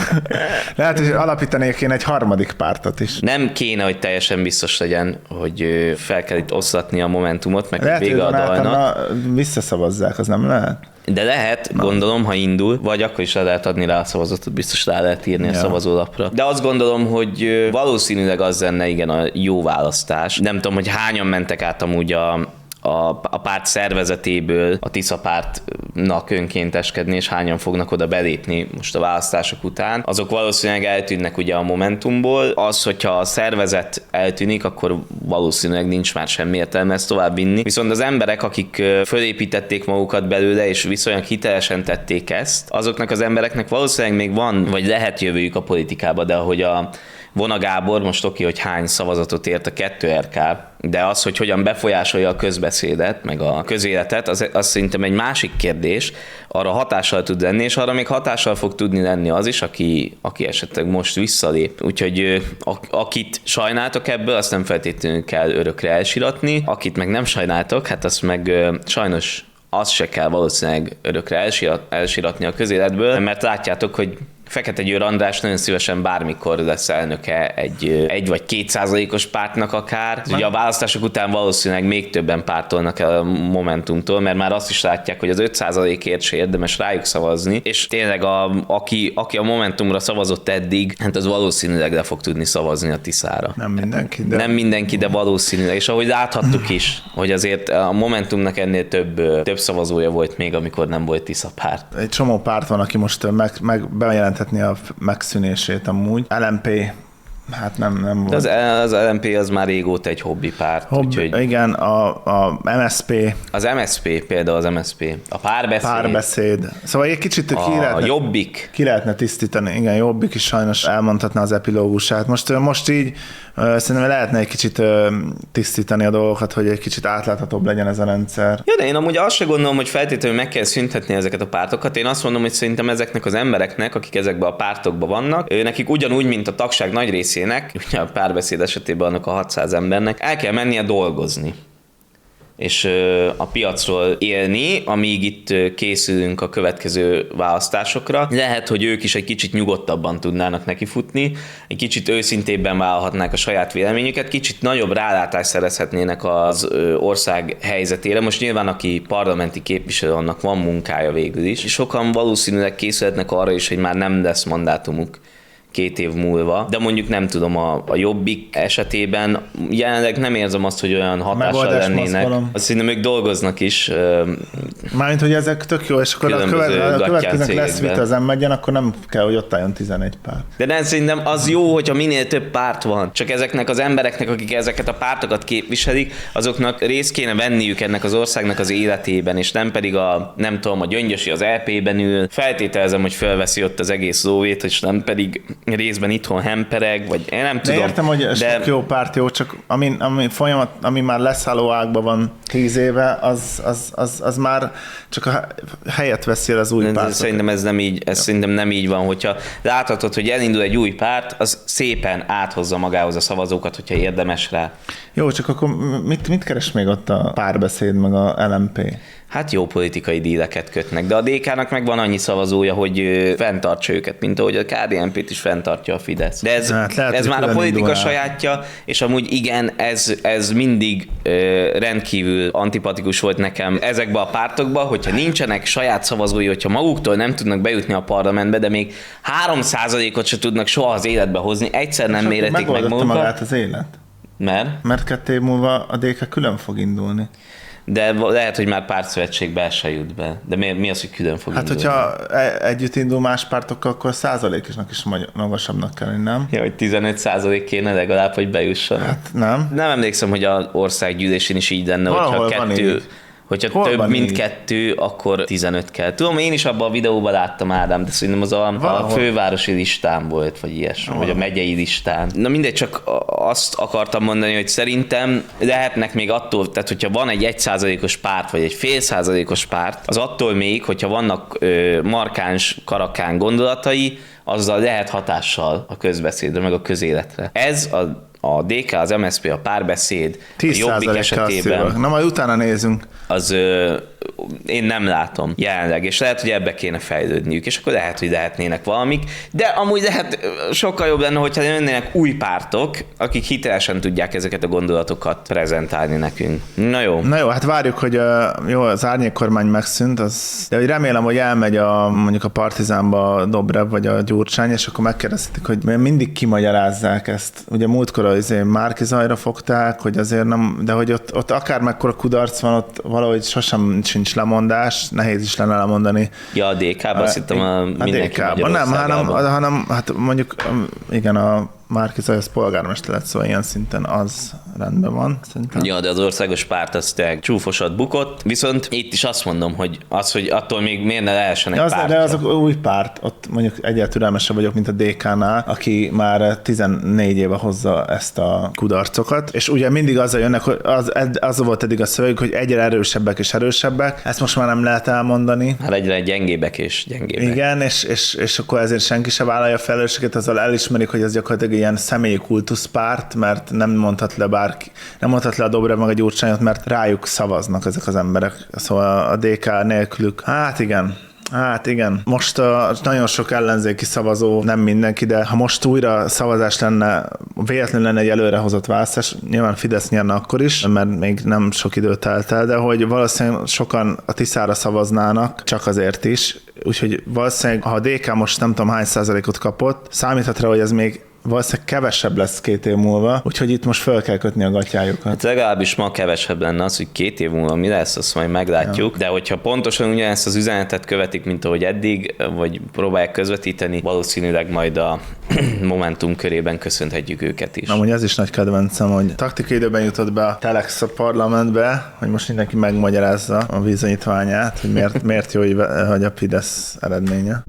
Lehet, hogy alapítanék én egy harmadik pártot is. Nem kéne, hogy teljesen biztos legyen, hogy fel kell itt oszlatni a Momentumot, meg lehet, vége a dalnak. Visszaszavazzák, az nem lehet? De lehet, Na. gondolom, ha indul, vagy akkor is le lehet adni rá a szavazatot, biztos rá lehet írni ja. a szavazólapra. De azt gondolom, hogy valószínűleg az lenne igen a jó választás. Nem tudom, hogy hányan mentek át amúgy a A, a párt szervezetéből a Tisza pártnak önkénteskedni, és hányan fognak oda belépni most a választások után. Azok valószínűleg eltűnnek ugye a Momentumból. Az, hogyha a szervezet eltűnik, akkor valószínűleg nincs már semmi értelme ezt tovább vinni. Viszont az emberek, akik fölépítették magukat belőle, és viszonylag hitelesen tették ezt, azoknak az embereknek valószínűleg még van, vagy lehet jövőjük a politikába, de ahogy a Vona Gábor, most oké, hogy hány szavazatot ért a kettő er ká, de az, hogy hogyan befolyásolja a közbeszédet, meg a közéletet, az, az szerintem egy másik kérdés, arra hatással tud lenni, és arra még hatással fog tudni lenni az is, aki, aki esetleg most visszalép. Úgyhogy akit sajnáltok ebből, azt nem feltétlenül kell örökre elsiratni, akit meg nem sajnáltok, hát azt meg sajnos azt se kell valószínűleg örökre elsirat, elsiratni a közéletből, mert látjátok, hogy Fekete Győr András nagyon szívesen bármikor lesz elnöke egy, egy vagy két százalékos pártnak akár. Ugye a választások után valószínűleg még többen pártolnak el a Momentumtól, mert már azt is látják, hogy az öt százalékért se érdemes rájuk szavazni, és tényleg a, aki, aki a Momentumra szavazott eddig, hát az valószínűleg le fog tudni szavazni a Tiszára. Nem mindenki, de... Nem mindenki, de valószínűleg. És ahogy láthattuk is, hogy azért a Momentumnak ennél több, több szavazója volt még, amikor nem volt Tisza párt. Egy csomó párt van, aki most meg, meg bejelent a megszűnését amúgy. el em pé, hát nem, nem volt. Az, az el em pé az már régóta egy hobbi párt. Hobbi, úgyhogy... Igen, a, a em es pé. Az em es pé, például az em es pé. A párbeszéd. Párbeszéd. Szóval egy kicsit a ki lehetne, Jobbik. Ki lehetne tisztítani. Igen, Jobbik is sajnos elmondhatná az epilógusát. Most, most így szerintem lehetne egy kicsit tisztítani a dolgokat, hogy egy kicsit átláthatóbb legyen ez a rendszer. Ja, de én amúgy azt se gondolom, hogy feltétlenül meg kell szüntetni ezeket a pártokat. Én azt mondom, hogy szerintem ezeknek az embereknek, akik ezekben a pártokban vannak, nekik ugyanúgy, mint a tagság nagy részének, ugye a Párbeszéd esetében annak a hatszáz embernek, el kell mennie dolgozni. És a piacról élni, amíg itt készülünk a következő választásokra. Lehet, hogy ők is egy kicsit nyugodtabban tudnának nekifutni, egy kicsit őszintébben vállalhatnák a saját véleményüket, kicsit nagyobb rálátást szerezhetnének az ország helyzetére. Most nyilván, aki parlamenti képviselő, annak van munkája végül is, és sokan valószínűleg készülhetnek arra is, hogy már nem lesz mandátumuk két év múlva, de mondjuk nem tudom, a, a Jobbik esetében jelenleg nem érzem azt, hogy olyan hatással lennének. Azt hiszem, ők dolgoznak is. Mármint, hogy ezek tök jó, és akkor a, követ, a következőnek lesz vita, az megyen, akkor nem kell, hogy ott álljon tizenegy párt. De nem, szerintem az jó, hogyha minél több párt van. Csak ezeknek az embereknek, akik ezeket a pártokat képviselik, azoknak részt kéne venniük ennek az országnak az életében, és nem pedig a, nem tudom, a Gyöngyösi az é pében ül. Feltételezem, hogy felveszi ott az egész szóvét, és nem pedig részben itthon hempereg, vagy én nem tudom. De értem, hogy de... sok jó párt jó, csak ami, ami folyamat, ami már leszálló ágban van tíz éve, az, az, az, az már csak a helyet veszi el az új párt. Szerintem ez nem így, ez szerintem nem így van, hogyha láthatod, hogy elindul egy új párt, az szépen áthozza magához a szavazókat, hogyha érdemes rá. Jó, csak akkor mit, mit keres még ott a Párbeszéd, meg a el em pé? Hát jó politikai díleket kötnek, de a dé ká-nak meg van annyi szavazója, hogy fenntartsa őket, mint ahogy a ká dé en pét is fenntartja a Fidesz. De ez, hát lehet, ez már a politika sajátja, és amúgy igen, ez, ez mindig ö, rendkívül antipatikus volt nekem ezekben a pártokban, hogyha nincsenek saját szavazói, hogyha maguktól nem tudnak bejutni a parlamentbe, de még három százalékot se tudnak soha az életbe hozni, egyszer nem méretik meg magukat. Magát az élet. Mert? Mert kettő év múlva a dé ká külön fog indulni. De lehet, hogy már pártszövetségbe se jut be. De mi, mi az, hogy külön fog hát, indulni? Hát, hogyha együtt indul más pártokkal, akkor százalékosnak is magasabbnak kell, nem? Ja, hogy tizenöt százalék kéne legalább, hogy bejussanak. Hát nem. Nem emlékszem, hogy az országgyűlésén is így lenne, hogyha kettő... Hogyha Hol több, mint így? kettő, akkor tizenöt kell. Tudom, én is abban a videóban láttam, Ádám, de szerintem az a, a fővárosi listán volt, vagy ilyesmi, vagy a megyei listán. Na mindegy, csak azt akartam mondani, hogy szerintem lehetnek még attól, tehát hogyha van egy egy százalékos párt, vagy egy fél százalékos párt, az attól még, hogyha vannak ö, markáns, karakán gondolatai, azzal lehet hatással a közbeszédre, meg a közéletre. Ez a a dé ká, az em es zé pé, a Párbeszéd, a Jobbik esetében... Na majd utána nézünk. Az ö, én nem látom jelenleg, és lehet, hogy ebbe kéne fejlődniük, és akkor lehet, hogy lehetnének valamik, de amúgy lehet sokkal jobb lenne, hogyha jönnének új pártok, akik hitelesen tudják ezeket a gondolatokat prezentálni nekünk. Na jó. Na jó, hát várjuk, hogy a, jó, az árnyékkormány megszűnt, az, de hogy remélem, hogy elmegy a, mondjuk a Partizánba a Dobrev vagy a Gyurcsány, és akkor megkérdezték, hogy mindig kimagyarázzák ezt. Ugye múltkor az Márki-Zajra fogták, hogy azért nem, de hogy ott, ott akár mekkora kudarc van, ott valahogy sosem sincs lemondás, nehéz is lenne lemondani. Ja, a dé ká-ban azt hittem a mindenki Magyarországában. Nem, hanem, hanem hát mondjuk igen, a Márki-Zaj az polgármester lett, szóval ilyen szinten az rendben van. Szerintem. Ja, de az országos párt az tényleg csúfosat bukott, viszont itt is azt mondom, hogy az, hogy attól még miért ne lehessen egy az, párt. De az új párt, ott mondjuk egyáltalán türelmesebb vagyok, mint a dé ká-nál, aki már tizennégy éve hozza ezt a kudarcokat, és ugye mindig azzal jönnek, hogy az, az volt eddig a szöveg, hogy egyre erősebbek és erősebbek, ezt most már nem lehet elmondani. Hát egyre gyengébbek és gyengébbek. Igen, és, és, és akkor ezért senki se vállalja a felelősséget, azzal elismerik, hogy ez gyakorlatilag ilyen személyi kultuszpárt, mert nem mondhat le bárki, nem mondhat le a Dobrev meg a Gyurcsányot, mert rájuk szavaznak ezek az emberek. Szóval a dé ká nélkülük. Hát igen. Hát igen. Most uh, nagyon sok ellenzéki szavazó, nem mindenki, de ha most újra szavazás lenne, véletlenül lenne egy előrehozott választás, nyilván Fidesz nyerne akkor is, mert még nem sok idő telt el, de hogy valószínűleg sokan a Tiszára szavaznának, csak azért is. Úgyhogy valószínűleg, ha a dé ká most nem tudom hány százalékot kapott, számíthat rá, hogy ez még valószínűleg kevesebb lesz két év múlva, úgyhogy itt most fel kell kötni a gatyájukat. Hát legalábbis ma kevesebb lenne az, hogy két év múlva mi lesz, azt majd meglátjuk, ja. De hogyha pontosan ugyanezt az üzenetet követik, mint ahogy eddig, vagy próbálják közvetíteni, valószínűleg majd a Momentum körében köszönhetjük őket is. Amúgy ez is nagy kedvencem, hogy taktikai időben jutott be a Telex a parlamentbe, hogy most mindenki megmagyarázza a bizonyítványát, hogy miért, miért jó, hogy a Fidesz eredménye.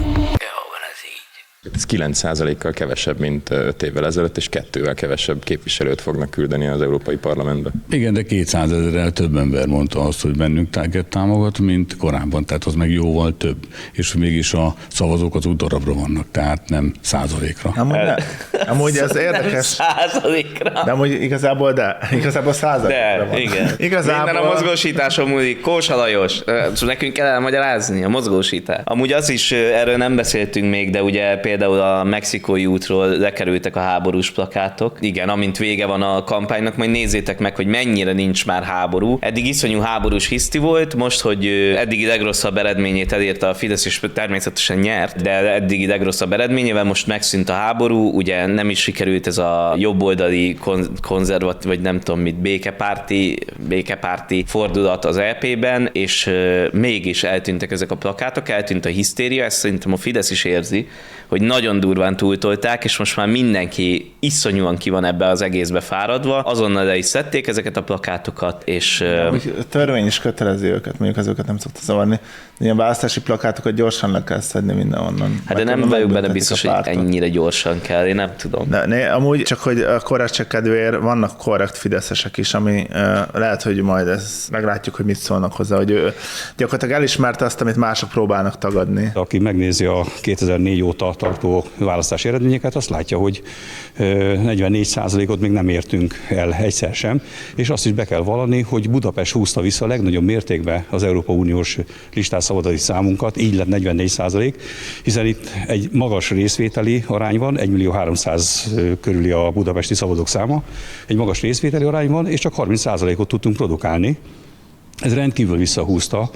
Ez kilenc százalékkal kevesebb, mint öt évvel ezelőtt, és kettővel kevesebb képviselőt fognak küldeni az Európai Parlamentbe. Igen, de kétszázezerrel több ember mondta azt, hogy bennünket támogat, mint korábban, tehát az meg jóval több. És mégis a szavazók az utolsóra vannak, tehát nem százalékra. Amúgy, ne, amúgy ez érdekes. Százalékra. De amúgy igazából de. Igazából százalékra van. Igen. Igazából... Minden a mozgósításon múlik. Kósa Lajos. Nekünk kell elmagyarázni a mozgósítás. Amúgy az is, erről nem beszéltünk még, de ugye például a mexikói útról lekerültek a háborús plakátok. Igen, amint vége van a kampánynak, majd nézzétek meg, hogy mennyire nincs már háború. Eddig iszonyú háborús hiszti volt, most, hogy eddigi legrosszabb eredményét elérte a Fidesz, és természetesen nyert, de eddigi legrosszabb eredményével most megszűnt a háború, ugye nem is sikerült ez a jobboldali kon- konzervatív, vagy nem tudom mit, békepárti, békepárti fordulat az é pében, és euh, mégis eltűntek ezek a plakátok, eltűnt a hisztéria, ezt szerintem a Fidesz is érzi, hogy nagyon durván túltolták, és most már mindenki iszonyúan ki van ebbe az egészbe fáradva. Azonnal le is szedték ezeket a plakátokat, és... A törvény is kötelezi őket, mondjuk azokat nem szokta zavarni. Ilyen választási plakátokat gyorsan le kell szedni mindenhonnan. Hát de nem vagyok benne biztos, hogy ennyire gyorsan kell, én nem tudom. De né, amúgy csak, hogy a korrektség kedvéért vannak korrekt fideszesek is, ami uh, lehet, hogy majd ez, meglátjuk, hogy mit szólnak hozzá, hogy ő gyakorlatilag elismerte azt, amit mások próbálnak tagadni. Aki megnézi a kétezer-négy óta tartó választási eredményeket, azt látja, hogy negyvennégy százalékot még nem értünk el egyszer sem, és azt is be kell vallani, hogy Budapest húzta vissza a legnagyobb mértékben az Európai Uniós listás szavazati számunkat, így lett negyvennégy százalék, hiszen itt egy magas részvételi arány van, egymillió háromszáz körüli a budapesti szavazók száma, egy magas részvételi arány van, és csak harminc százalékot tudtunk produkálni. Ez rendkívül visszahúzta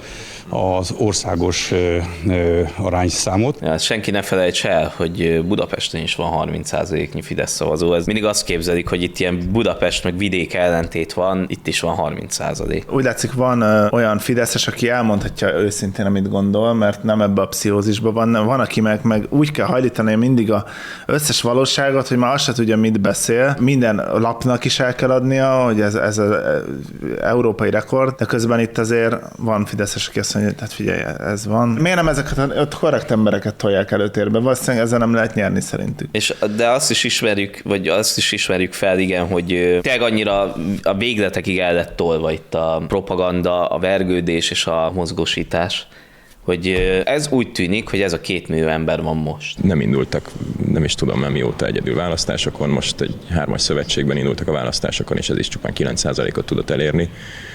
az országos ö, ö, arányszámot. Ja, senki ne felejts el, hogy Budapesten is van harminc százaléknyi Fidesz szavazó. Ez mindig azt képzelik, hogy itt ilyen Budapest meg vidék ellentét van, itt is van harminc százalék. Úgy látszik, van ö, olyan fideszes, aki elmondhatja őszintén, amit gondol, mert nem ebbe a pszichózisban van. Van, aki meg, meg úgy kell hajlítani mindig az összes valóságot, hogy már azt se tudja, mit beszél. Minden lapnak is el kell adnia, hogy ez, ez az európai rekord, de közben itt azért van fideszes, aki azt mondja, hogy hát figyelj, ez van. Miért nem ezeket a öt korrekt embereket tolják előtérbe? Valószínűleg ezzel nem lehet nyerni szerintük. És, de azt is ismerjük, vagy azt is ismerjük fel, igen, hogy tényleg annyira a végletekig el lett tolva itt a propaganda, a vergődés és a mozgósítás, hogy ez úgy tűnik, hogy ez a két millió ember van most. Nem indultak, nem is tudom már mióta egyedül választásokon, most egy hármas szövetségben indultak a választásokon, és ez is csupán kilenc százalékot tudott elérni.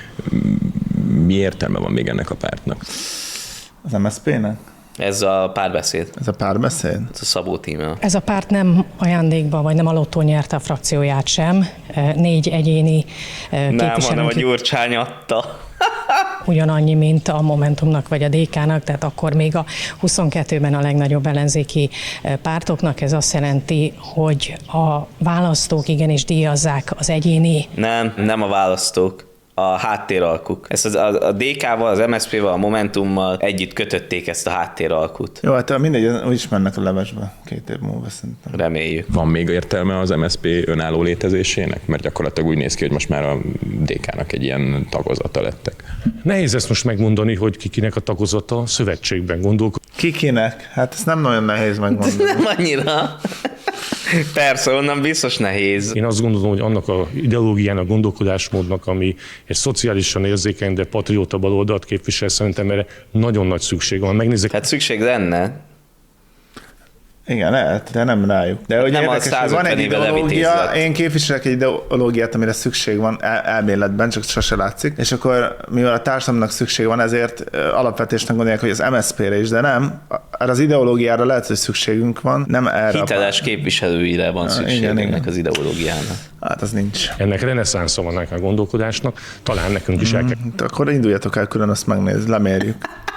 Mi értelme van még ennek a pártnak? Az em es zé pé-nek? Ez a párbeszéd. Ez a párbeszéd? Ez a Szabó tíme. Ez a párt nem ajándékba, vagy nem a lottó nyerte a frakcióját sem. Négy egyéni képviselő. Nem, hanem a Gyurcsány adta. Ugyanannyi, mint a Momentumnak vagy a dé ká-nak, tehát akkor még a huszonkettőben a legnagyobb ellenzéki pártoknak. Ez azt jelenti, hogy a választók igenis díjazzák az egyéni. Nem, nem a választók. A háttéralkuk. Ezt az, a, a dé ká-val, az em es zé pé-vel, a Momentummal együtt kötötték ezt a háttéralkut. Jó, hát mindegy, úgyis mennek a levesbe két év múlva szerintem. Reméljük. Van még értelme az em es zé pé önálló létezésének? Mert gyakorlatilag úgy néz ki, hogy most már a dé ká-nak egy ilyen tagozata lettek. Nehéz ezt most megmondani, hogy kikinek a tagozata, szövetségben gondolkodik. Kikinek? Hát ezt nem nagyon nehéz megmondani. Nem annyira. Persze, onnan biztos nehéz. Én azt gondolom, hogy annak a ideológiának, gondolkodásmódnak, ami egy szociálisan érzékeny, de patrióta baloldalt képvisel, szerintem erre nagyon nagy szükség van. Megnézzük. Hát szükség lenne. Igen, lehet, de nem rájuk. De hogy nem érdekes, hogy van egy ideológia, én képviselek egy ideológiát, amire szükség van el- elméletben, csak sose látszik, és akkor mivel a társadalomnak szükség van, ezért alapvetésnek gondolják, hogy az em es zé pé-re is, de nem. Erre az ideológiára lehet, hogy szükségünk van, nem erre. Hiteles képviselőire van szükség igen, ennek igen. az ideológiának. Hát az nincs. Ennek reneszánsza van ennek a gondolkodásnak, talán nekünk is el kell. Hmm, akkor induljatok el külön, azt megnézni, lemérjük.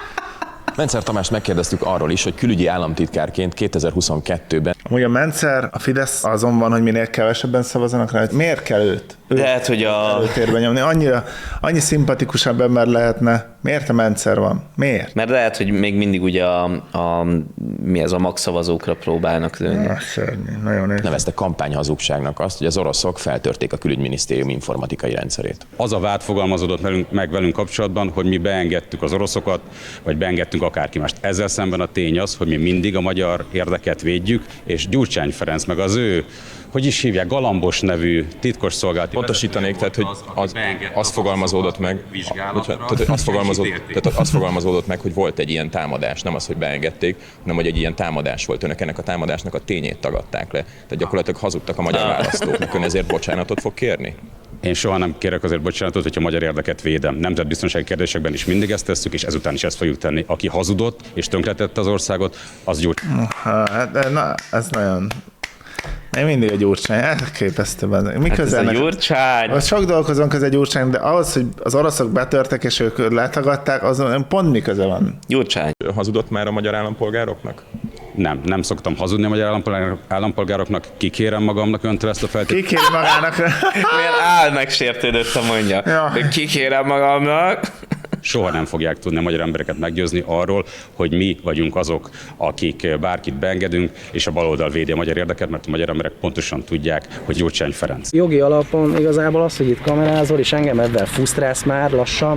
Mencer Tamást megkérdeztük arról is, hogy külügyi államtitkárként kétezer-huszonkettőben. Amúgy a Mencer, a Fidesz azon van, hogy minél kevesebben szavazanak rá, hogy miért kell őt? őt Lehet, hogy a... előtérbe nyomni. Annyira, annyi szimpatikusabb ember lehetne. Miért a Mencer van? Miért? Mert lehet, hogy még mindig ugye a, a mi ez a magszavazókra próbálnak lőni. Na, szörnyű, nagyon érzem. Nevezte kampányhazugságnak azt, hogy az oroszok feltörték a külügyminisztérium informatikai rendszerét. Az a vád fogalmazódott velünk, meg velünk kapcsolatban, hogy mi beengedtük az oroszokat, vagy beengedtünk akárki mást. Ezzel szemben a tény az, hogy mi mindig a magyar érdeket védjük, és Gyurcsány Ferenc meg az ő, hogy is hívják, Galambos nevű titkos szolgálati. Pontosítanék, tehát hogy az, az fogalmazódott meg, bocsánat, tehát az, fogalmazódott, tehát az fogalmazódott meg, hogy volt egy ilyen támadás, nem az, hogy beengedték, hanem hogy egy ilyen támadás volt. Önök ennek a támadásnak a tényét tagadták le. Tehát gyakorlatilag hazudtak a magyar választóknak. Ön ezért bocsánatot fog kérni? Én soha nem kérek azért bocsánatot, hogyha a magyar érdeket védem. Nemzetbiztonsági kérdésekben is mindig ezt tesszük, és ezután is ezt fogjuk tenni. Aki hazudott és tönkretette az országot, az Gyurcsány. Hát, de na, ez nagyon... Én mindig a Gyurcsány, elképesztő benne. Mi Hát ez a ennek? Gyurcsány. Az sok dolgozom köze Gyurcsány, de ahhoz, hogy az oroszok betörtek és ők letagadták, azon pont mi köze van? Gyurcsány. Hazudott már a magyar állampolgároknak? Nem, nem szoktam hazudni a magyar állampolgárok, állampolgároknak. Kikérem magamnak öntől ezt a feltételt. Kikéri magának. Miért áll megsértődött a mondja? Ja. Kikérem magamnak. Soha nem fogják tudni a magyar embereket meggyőzni arról, hogy mi vagyunk azok, akik bárkit beengedünk, és a baloldal védi a magyar érdeket, mert a magyar emberek pontosan tudják, hogy Gyurcsány Ferenc. Jogi alapon igazából az, hogy itt kamerázol, és engem ebben fusztrálsz már lassan.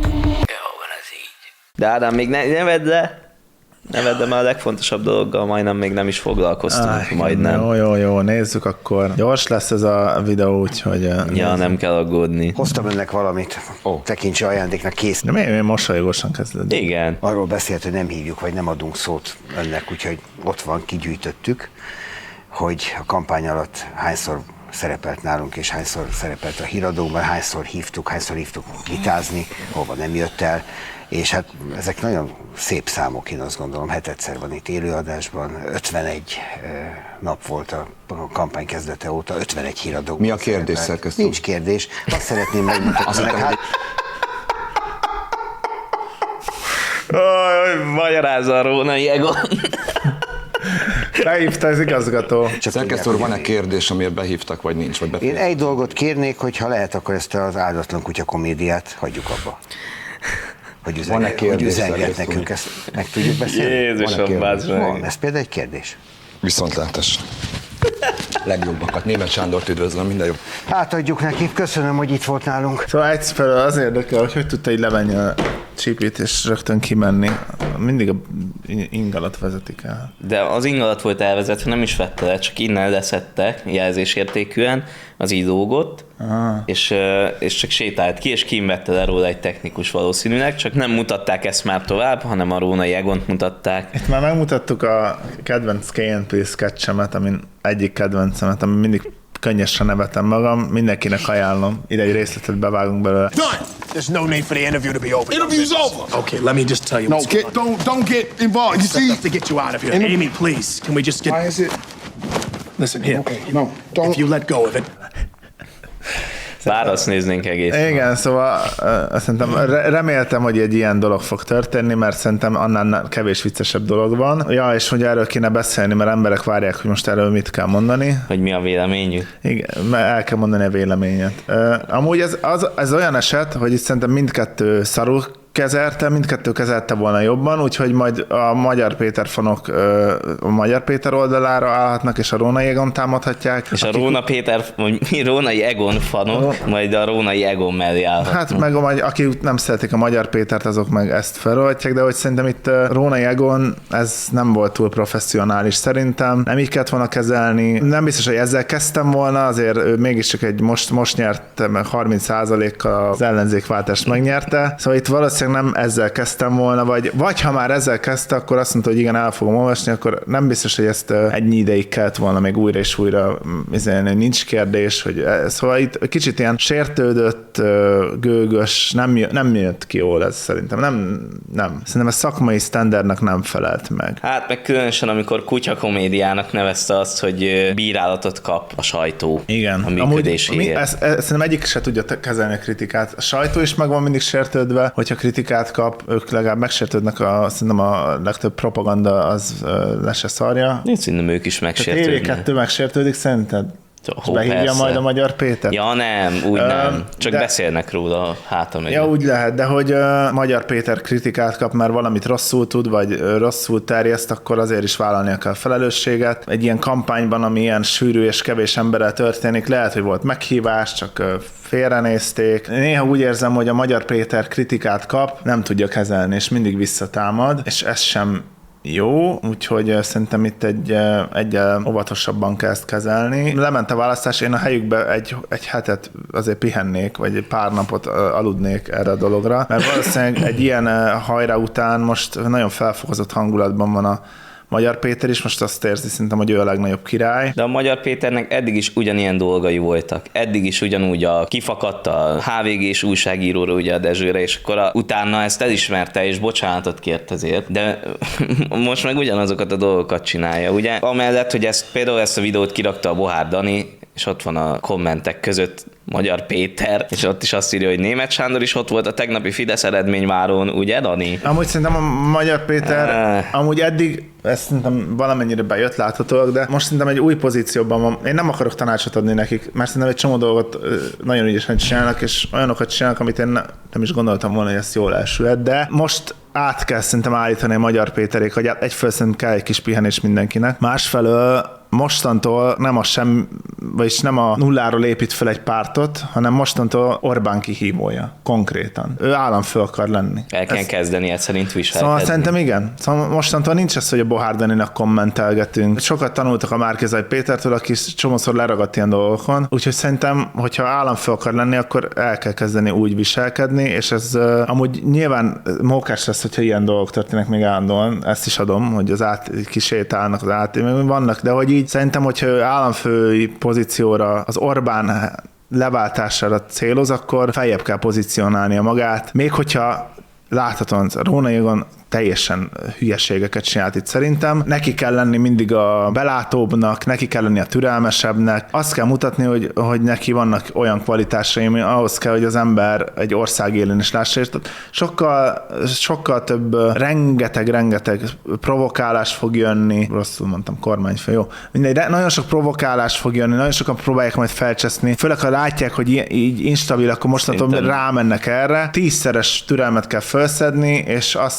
De Ádám, még ne, ne vedd le. Ne vedd le, mert a legfontosabb dologgal majdnem még nem is foglalkoztunk, ah, majdnem. Jó, jó, jó, nézzük akkor. Gyors lesz ez a videó, úgyhogy... Ja, nézzük. Nem kell aggódni. Hoztam önnek valamit, oh. Tekintse ajándéknak kész. De miért, miért mosolyogosan kezded? Igen. Arról beszélt, hogy nem hívjuk, vagy nem adunk szót önnek, úgyhogy ott van, kigyűjtöttük, hogy a kampány alatt hányszor szerepelt nálunk, és hányszor szerepelt a híradóban, hányszor hívtuk, hányszor hívtuk vitázni, hova nem jött el. És hát ezek nagyon szép számok, én azt gondolom, hetedszer van itt élőadásban, ötvenegy nap volt a kampány kezdete óta, ötvenegy híradó. Mi a kérdés, szerkesztő? Nincs kérdés, azt szeretném megmutatni meg. Hát... Magyarázza a Rónai Egon. Behívta az igazgató. Szerkesztő úr, van-e kérdés, amiért behívtak, vagy nincs? Vagy Én egy dolgot kérnék, hogy ha lehet, akkor ezt az áldatlan kutya komédiát hagyjuk abba. Hogy, üzen, hogy üzenget nekünk, ezt meg tudjuk beszélni? Jézusom, bázd meg. Van, ez például egy kérdés. Viszontlátás. Legjobbakat. Németh Sándort üdvözlöm, minden jó. Átadjuk neki, köszönöm, hogy itt volt nálunk. Szóval egyfelől az érdekel, hogy hogy tudta így levenni a csípít és rögtön kimenni. Mindig a ingalat vezetik el. De az ingalat volt elvezetve, nem is vette le, csak innen leszettek jelzésértékűen, az így lógott, és, és csak sétált ki, és kinvette le róla egy technikus valószínűleg, csak nem mutatták ezt már tovább, hanem a Rónai Egont mutatták. Itt már megmutattuk a kedvenc K and P sketchemet, amin egyik kedvencemet, ami mindig könnyesen nevetem magam, mindenkinek ajánlom. Ide egy részletet bevágunk belőle. Done! There's no need for the interview to be over. Interview's over! Okay, let me just tell you. No, get, don't, don't get involved. You see? to get you out of here. Inter- Amy, please, can we just get... Why is it? Listen, here. Okay, no, don't... If you let go of it... Bár azt néznénk egész. Igen, szóval uh, szerintem reméltem, hogy egy ilyen dolog fog történni, mert szerintem annál kevés viccesebb dolog van. Ja, és hogy erről kéne beszélni, mert emberek várják, hogy most erről mit kell mondani. Hogy mi a véleményük? Igen, mert el kell mondani a véleményet. Uh, amúgy ez, az, ez olyan eset, hogy itt szerintem mindkettő szarul kezelte, mindkettő kezelte volna jobban, úgyhogy majd a Magyar Péter fanok a Magyar Péter oldalára állhatnak, és a Rónai Egon támadhatják. És a Róna Péter, vagy mi Rónai Egon fanok, majd a Rónai Egon mellé állhatnak. Hát meg a, akik nem szeretik a Magyar Pétert, azok meg ezt feloltják, de hogy szerintem itt Rónai Egon, ez nem volt túl professzionális szerintem. Nem így kellett volna kezelni. Nem biztos, hogy ezzel kezdtem volna, azért ő mégiscsak egy most, most nyert, meg harminc százalékkal az ellenzékváltást megnyerte. Szóval itt valószínűleg nem ezzel kezdtem volna, vagy, vagy ha már ezzel kezdte, akkor azt mondta, hogy igen, el fogom olvasni, akkor nem biztos, hogy ezt ennyi ideig kellett volna még újra és újra izélni, hogy nincs kérdés, hogy szóval itt kicsit ilyen sértődött, gőgös, nem, jö, nem jött ki jól ez szerintem. Nem, nem. Szerintem a szakmai sztenderdnek nem felelt meg. Hát meg különösen, amikor kutyakomédiának nevezte azt, hogy bírálatot kap a sajtó. Igen. A működéséért. Ez, ez, szerintem egyik se tudja kezelni a kritikát. A sajtó is meg van mindig sértődve, hogyha kritikát kap, ők legalább megsértődnek, a, szerintem a legtöbb propaganda az le se szarja. Én szerintem ők is megsértődnek. A té vé kettő megsértődik szerinted? Hó, behívja persze. majd a Magyar Péter? Ja nem, úgy Ö, nem. Csak de... beszélnek róla, hátam meg. Ja, úgy lehet, de hogy uh, Magyar Péter kritikát kap, mert valamit rosszul tud, vagy uh, rosszul terjeszt, akkor azért is vállalnia kell felelősséget. Egy ilyen kampányban, ami ilyen sűrű és kevés emberrel történik, lehet, hogy volt meghívás, csak uh, félrenézték. Néha úgy érzem, hogy a Magyar Péter kritikát kap, nem tudja kezelni, és mindig visszatámad, és ez sem jó, úgyhogy szerintem itt egy, egy óvatosabban kell ezt kezelni. Lement a választás, én a helyükbe egy, egy hetet azért pihennék, vagy egy pár napot aludnék erre a dologra, mert valószínűleg egy ilyen hajrá után most nagyon felfokozott hangulatban van a Magyar Péter is, most azt érzi szerintem, hogy ő a legnagyobb király. De a Magyar Péternek eddig is ugyanilyen dolgai voltak. Eddig is ugyanúgy a kifakadt a há vé gés újságíróra, ugye a Dezsőre, és akkor a, utána ezt elismerte, és bocsánatot kért ezért. De most meg ugyanazokat a dolgokat csinálja, ugye? Amellett, hogy ezt, például ezt a videót kirakta a Bohár Dani, és ott van a kommentek között Magyar Péter, és ott is azt írja, hogy Németh Sándor is ott volt a tegnapi Fidesz eredményváron, ugye, Dani? Amúgy szerintem a Magyar Péter, uh. amúgy eddig, ezt szerintem valamennyire bejött láthatóak, de most szerintem egy új pozícióban van. Én nem akarok tanácsot adni nekik, mert szerintem egy csomó dolgot nagyon ügyesen csinálnak, és olyanokat csinálnak, amit én nem is gondoltam volna, hogy ezt jól elsülhet, de most át kell szerintem állítani a Magyar Péterék, hogy egyfelől szerintem kell egy kis pihenés mindenkinek. Másfelől mostantól nem a sem, vagyis nem a nulláról épít fel egy pártot, hanem mostantól Orbán kihívója, konkrétan. Ő államfő akar lenni. El kell ez... kezdeni ezt szerint viselkedni. Szóval szerintem igen. Szóval mostantól nincs az, hogy a Bohár Daninak kommentelgetünk. Sokat tanultak a Márki-Zay Pétertől, aki csomószor leragadt ilyen dolgokon. Úgyhogy szerintem, hogyha államfő akar lenni, akkor el kell kezdeni úgy viselkedni, és ez uh, amúgy nyilván mókás lesz, hogyha ilyen dolgok történnek még állandóan. Ezt is adom, hogy az át kisétálnak, az át vannak, de hogy így szerintem, hogyha államfői pozícióra az Orbán leváltására céloz, akkor feljebb kell pozícionálnia magát. Még hogyha láthatóan Rónai Egon teljesen hülyeségeket csinált itt szerintem. Neki kell lenni mindig a belátóbbnak, neki kell lenni a türelmesebbnek. Azt kell mutatni, hogy, hogy neki vannak olyan kvalitásai, ami ahhoz kell, hogy az ember egy ország élén is lássa. És sokkal, sokkal több, rengeteg-rengeteg provokálás fog jönni. Rosszul mondtam, kormányfő, jó. Mindegy, nagyon sok provokálás fog jönni, nagyon sokan próbálják majd felcseszni. Főleg, ha látják, hogy így instabil, akkor mostantól rámennek erre. Tízszeres türelmet kell felszedni, és azt, azt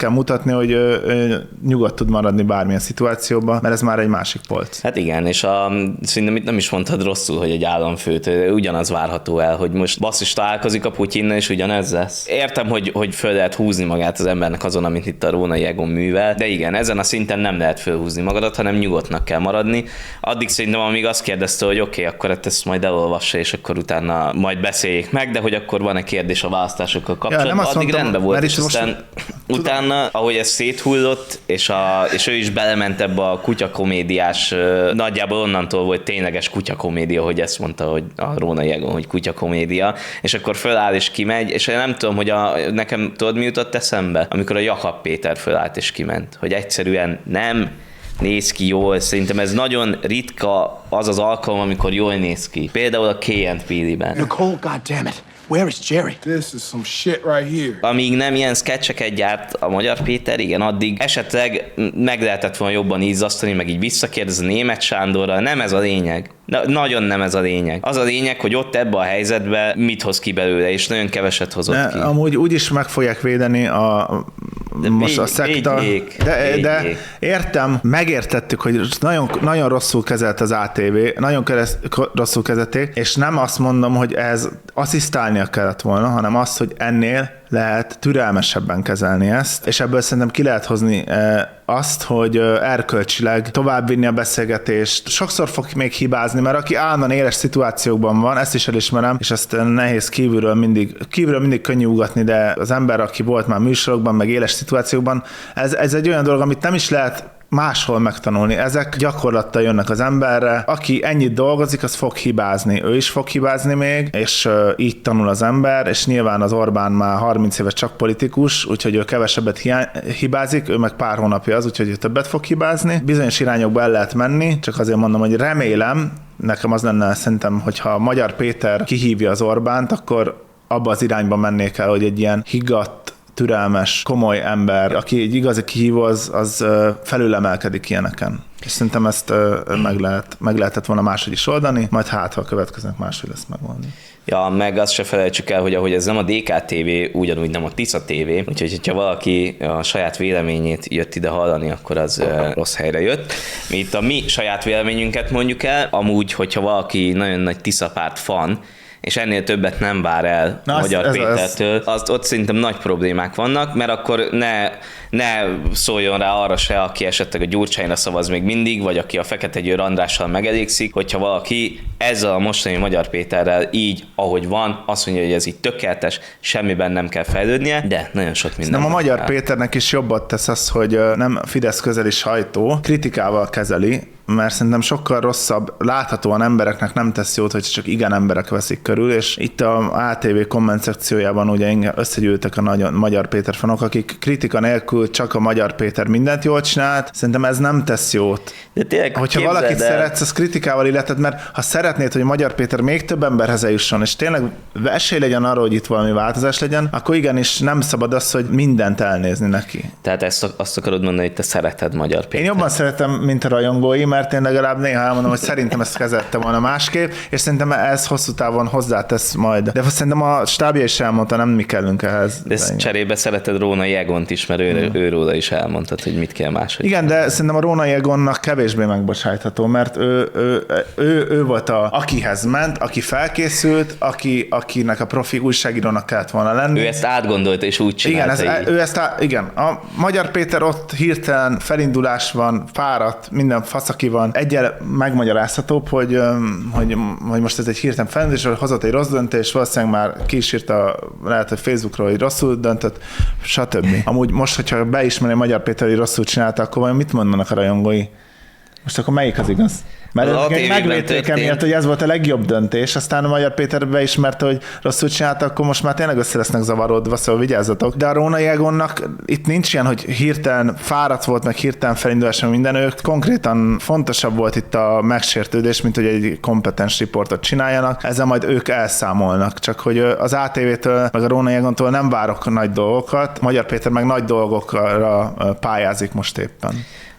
kell mutatni, hogy ő, ő nyugodt tud maradni bármilyen szituációban, mert ez már egy másik polc. Hát igen, és a, szerintem itt nem is mondtad rosszul, hogy egy államfőt ugyanaz várható el, hogy most basszus találkozik a Putyinnal, és ugyanez lesz. Értem, hogy, hogy föl lehet húzni magát az embernek azon, amit itt a Rónai Egon művel, de igen, ezen a szinten nem lehet fölhúzni magadat, hanem nyugodtnak kell maradni. Addig szerintem, amíg azt kérdezte, hogy oké, okay, akkor hát ezt majd elolvassa, és akkor utána majd beszéljék meg, de hogy akkor van-e kérdés a választásokkal kapcsolatban, ja, addig mondtam, rendben volt, és aztán most... utána, ahogy ez széthullott, és, a, és ő is belement ebbe a kutyakomédiás, nagyjából onnantól volt tényleges kutyakomédia, hogy ezt mondta, hogy a Rónai Egon, hogy kutyakomédia, és akkor föláll és kimegy, és én nem tudom, hogy a, nekem tudod, mi jutott eszembe? Amikor a Jakab Péter fölállt és kiment, hogy egyszerűen nem néz ki jól. Szerintem ez nagyon ritka az az alkalom, amikor jól néz ki. Például a K and P-ben. Nicole, goddammit. Where is Jerry? This is some shit right here. Amíg nem ilyen sketcheket gyárt a Magyar Péter, igen, addig esetleg meg lehetett volna jobban izzasztani, meg így visszakérdezni Németh Sándorral. Nem ez a lényeg. Na, nagyon nem ez a lényeg. Az a lényeg, hogy ott ebbe a helyzetbe mit hoz ki belőle, és nagyon keveset hozott ne, ki. Amúgy úgyis meg fogják védeni a, de most véd, a szekta. Védjék, de, de értem, megértettük, hogy nagyon, nagyon rosszul kezelt az á té vé, nagyon kereszt, rosszul kezelték, és nem azt mondom, hogy ez asszisztálnia kellett volna, hanem azt, hogy ennél lehet türelmesebben kezelni ezt, és ebből szerintem ki lehet hozni azt, hogy erkölcsileg továbbvinni a beszélgetést. Sokszor fog még hibázni, mert aki állandóan éles szituációkban van, ezt is elismerem, és ezt nehéz kívülről mindig, kívülről mindig könnyű ugatni, de az ember, aki volt már műsorokban, meg éles szituációkban, ez, ez egy olyan dolog, amit nem is lehet máshol megtanulni. Ezek gyakorlattal jönnek az emberre. Aki ennyit dolgozik, az fog hibázni. Ő is fog hibázni még, és uh, így tanul az ember, és nyilván az Orbán már harminc éve csak politikus, úgyhogy ő kevesebbet hiány, hibázik, ő meg pár hónapja az, úgyhogy ő többet fog hibázni. Bizonyos irányokba el lehet menni, csak azért mondom, hogy remélem, nekem az lenne szerintem, hogyha Magyar Péter kihívja az Orbánt, akkor abba az irányba mennék el, hogy egy ilyen higgadt, türelmes, komoly ember, aki egy igazi kihívó, az, az felülemelkedik ilyeneken. És szerintem ezt meg, lehet, meg lehetett volna máshogy is oldani, majd hát, ha a következőnek máshogy lesz megoldani. Ja, meg azt se felejtsük el, hogy ahogy ez nem a dé ká té vé, ugyanúgy nem a Tisza té vé, úgyhogy ha valaki a saját véleményét jött ide hallani, akkor az rossz helyre jött. Mi itt a mi saját véleményünket mondjuk el, amúgy, hogyha valaki nagyon nagy Tisza párt fan, és ennél többet nem vár el Na, Magyar ez, Pétertől, az, ott szerintem nagy problémák vannak, mert akkor ne, ne szóljon rá arra se, aki esetleg a Gyurcsányra szavaz még mindig, vagy aki a Fekete Győr Andrással megelégszik, hogyha valaki ezzel a mostani Magyar Péterrel így, ahogy van, azt mondja, hogy ez így tökéletes, semmiben nem kell fejlődnie, de nagyon sok minden. Nem a Magyar kell. Péternek is jobbat tesz az, hogy nem Fidesz közeli sajtó kritikával kezeli, mert szerintem sokkal rosszabb, láthatóan embereknek nem tesz jót, hogy csak igen emberek veszik körül, és itt a á té vé komment szekciójában ugye összegyűltek a nagyon Magyar Péter fanok, akik kritika nélkül csak a Magyar Péter mindent jól csinált, szerintem ez nem tesz jót. De tényleg, hogyha valakit el... szeretsz, az kritikával illeted, mert ha szeretnéd, hogy Magyar Péter még több emberhez eljusson, és tényleg esély legyen arra, hogy itt valami változás legyen, akkor igenis nem szabad az, hogy mindent elnézni neki. Tehát ezt azt akarod mondani, hogy te szereted Magyar Pétert? Én jobban szeretem, mint a rajongói, mert én legalább néha elmondom, hogy szerintem ezt kezelte volna másképp, és szerintem ez hosszú távon hozzátesz majd. De szerintem a stábja is elmondta, nem mi kellünk ehhez. De ezt cserébe szereted Rónai Egont is, mert ő, mm. őróla is elmondtad, hogy mit kell máshogy. Igen, de szerintem a Rónai Egonnak kevésbé megbocsájtható, mert ő, ő, ő, ő volt a, akihez ment, aki felkészült, aki, akinek a profi újságírónak kellett volna lenni. Ő ezt átgondolta, és úgy csinálta. Igen, ez, ő ezt á, igen. A Magyar Péter ott hirtelen felindulás van, fáradt, minden faszaki van. Egyel megmagyarázhatóbb, hogy, hogy, hogy most ez egy hirtelen felindulás, hogy hozott egy rossz döntés, valószínűleg már ki is írta, lehet, hogy Facebookról, hogy rosszul döntött, stb. Amúgy most, hogyha beismeri Magyar Péter, hogy rosszul csinálta, akkor vajon mit mondanak a rajongói? Most akkor melyik az igaz? Mert megvédték emiatt, hogy ez volt a legjobb döntés, aztán a Magyar Péter beismerte, hogy rosszul csinálta, akkor most már tényleg össze lesznek zavarodva, szóval vigyázzatok. De a Rónai Egonnak itt nincs ilyen, hogy hirtelen fáradt volt, meg hirtelen felindulás, minden, ők konkrétan fontosabb volt itt a megsértődés, mint hogy egy kompetens riportot csináljanak, ezzel majd ők elszámolnak. Csak hogy az á té vé-től, meg a Rónai Egontól nem várok nagy dolgokat, Magyar Péter meg nagy dolgokra pályázik most éppen.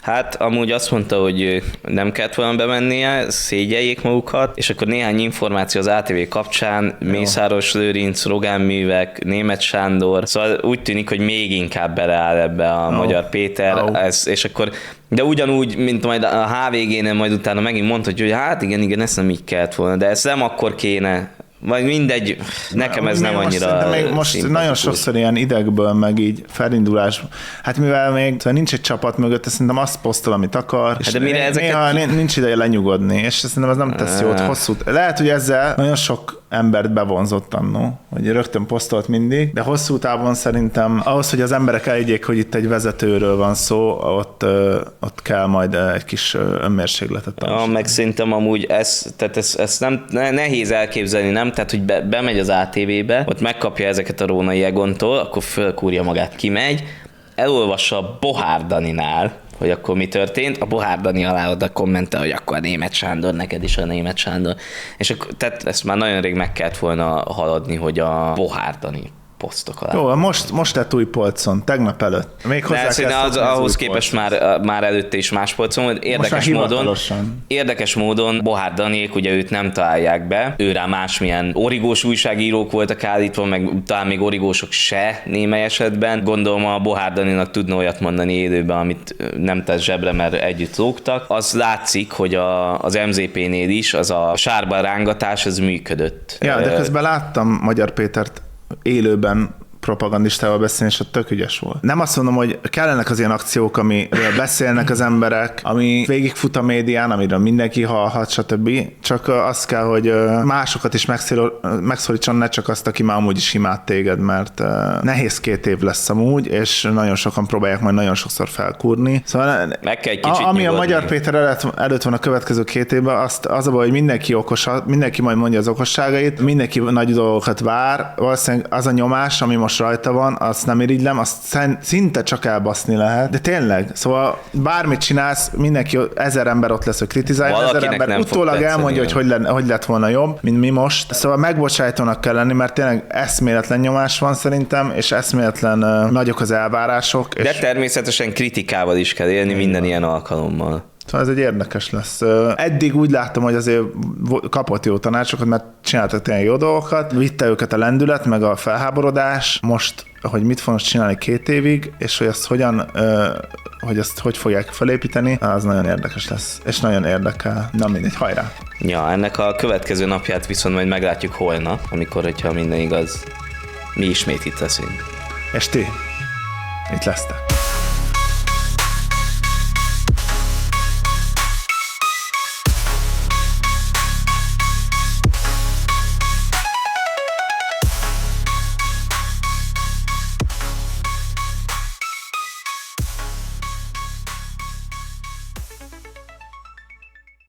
Hát amúgy azt mondta, hogy nem kellett volna bemennie, szégyeljék magukat, és akkor néhány információ az á té vé kapcsán, jó. Mészáros Lőrinc, Rogán Művek, Németh Sándor, szóval úgy tűnik, hogy még inkább beleáll ebbe a oh. Magyar Péter, oh. ez, és akkor de ugyanúgy, mint majd a há vé gé-nél majd utána megint mondhatja, hogy hát igen, igen, ezt nem így kellett volna, de ezt nem akkor kéne. Vagy mindegy, nekem ez nem annyira... Még most nagyon sokszor ilyen idegből, meg így felindulás. Hát mivel még szóval nincs egy csapat mögött, szerintem azt posztol, amit akar, és hát de mire ezeket... néha nincs ideje lenyugodni, és szerintem ez nem tesz jót hosszú. Lehet, hogy ezzel nagyon sok embert bevonzott annó, hogy rögtön posztolt mindig, de hosszú távon szerintem ahhoz, hogy az emberek elhiggyék, hogy itt egy vezetőről van szó, ott, ott kell majd egy kis önmérsékletet. Ja, meg szerintem amúgy ez, tehát ez, ez nem nehéz elképzelni, nem? Tehát, hogy be, bemegy az á té vé-be, ott megkapja ezeket a Rónai Egontól, akkor fölkúrja magát, kimegy, elolvassa a Bohár Daninál, hogy akkor mi történt, a Bohár Dani alá oda kommentel, hogy akkor a Németh Sándor, neked is a Németh Sándor. És akkor, tehát ezt már nagyon rég meg kellett volna haladni, hogy a Bohár Dani posztok alá. Jó, most, most lett új polcon, tegnap előtt. Még hozzá az, ahhoz képest már, már előtte is más polcon volt. Érdekes módon, érdekes módon Bohár Daniék, ugye őt nem találják be, őrá másmilyen origós újságírók voltak állítva, meg talán még origósok se némely esetben. Gondolom a Bohár Daninak tudna olyat mondani élőben, amit nem tesz zsebre, mert együtt lógtak. Az látszik, hogy a, az em zé pé-nél is az a sárba rángatás, ez működött. Ja, de közben láttam Magyar Pétert élőben propagandistával beszélni, és ott tök ügyes volt. Nem azt mondom, hogy kellenek az ilyen akciók, amiről beszélnek az emberek, ami végigfut a médián, amiről mindenki hallhat, stb. Csak az kell, hogy másokat is megszólítson, ne csak azt, aki már amúgy is imád téged, mert nehéz két év lesz amúgy, és nagyon sokan próbálják majd nagyon sokszor felkúrni. Szóval meg kell kicsit a, ami nyugodni. A Magyar Péter előtt, előtt van a következő két évben, azt, az a baj, hogy mindenki okos, mindenki majd mondja az okosságait, mindenki nagy dolgokat vár, valószínűleg az a nyomás, ami most rajta van, azt nem irigylem, azt szinte csak elbaszni lehet, de tényleg, szóval bármit csinálsz, mindenki, ezer ember ott lesz, hogy kritizálja, ezer ember utólag elmondja, hogy hogy, le, hogy lett volna jobb, mint mi most. Szóval megbocsájtónak kell lenni, mert tényleg eszméletlen nyomás van szerintem, és eszméletlen uh, nagyok az elvárások. De és természetesen kritikával is kell élni minden ilyen alkalommal. Szóval ez egy érdekes lesz. Eddig úgy láttam, hogy azért kapott jó tanácsokat, mert csináltak tényleg jó dolgokat, vitte őket a lendület, meg a felháborodás. Most, hogy mit fognak csinálni két évig, és hogy ezt hogyan, hogy ezt hogy fogják felépíteni, az nagyon érdekes lesz. És nagyon érdekel. Na mindegy, hajrá! Ja, ennek a következő napját viszont majd meglátjuk holnap, amikor, hogyha minden igaz, mi ismét itt leszünk. És ti? Itt lesztek.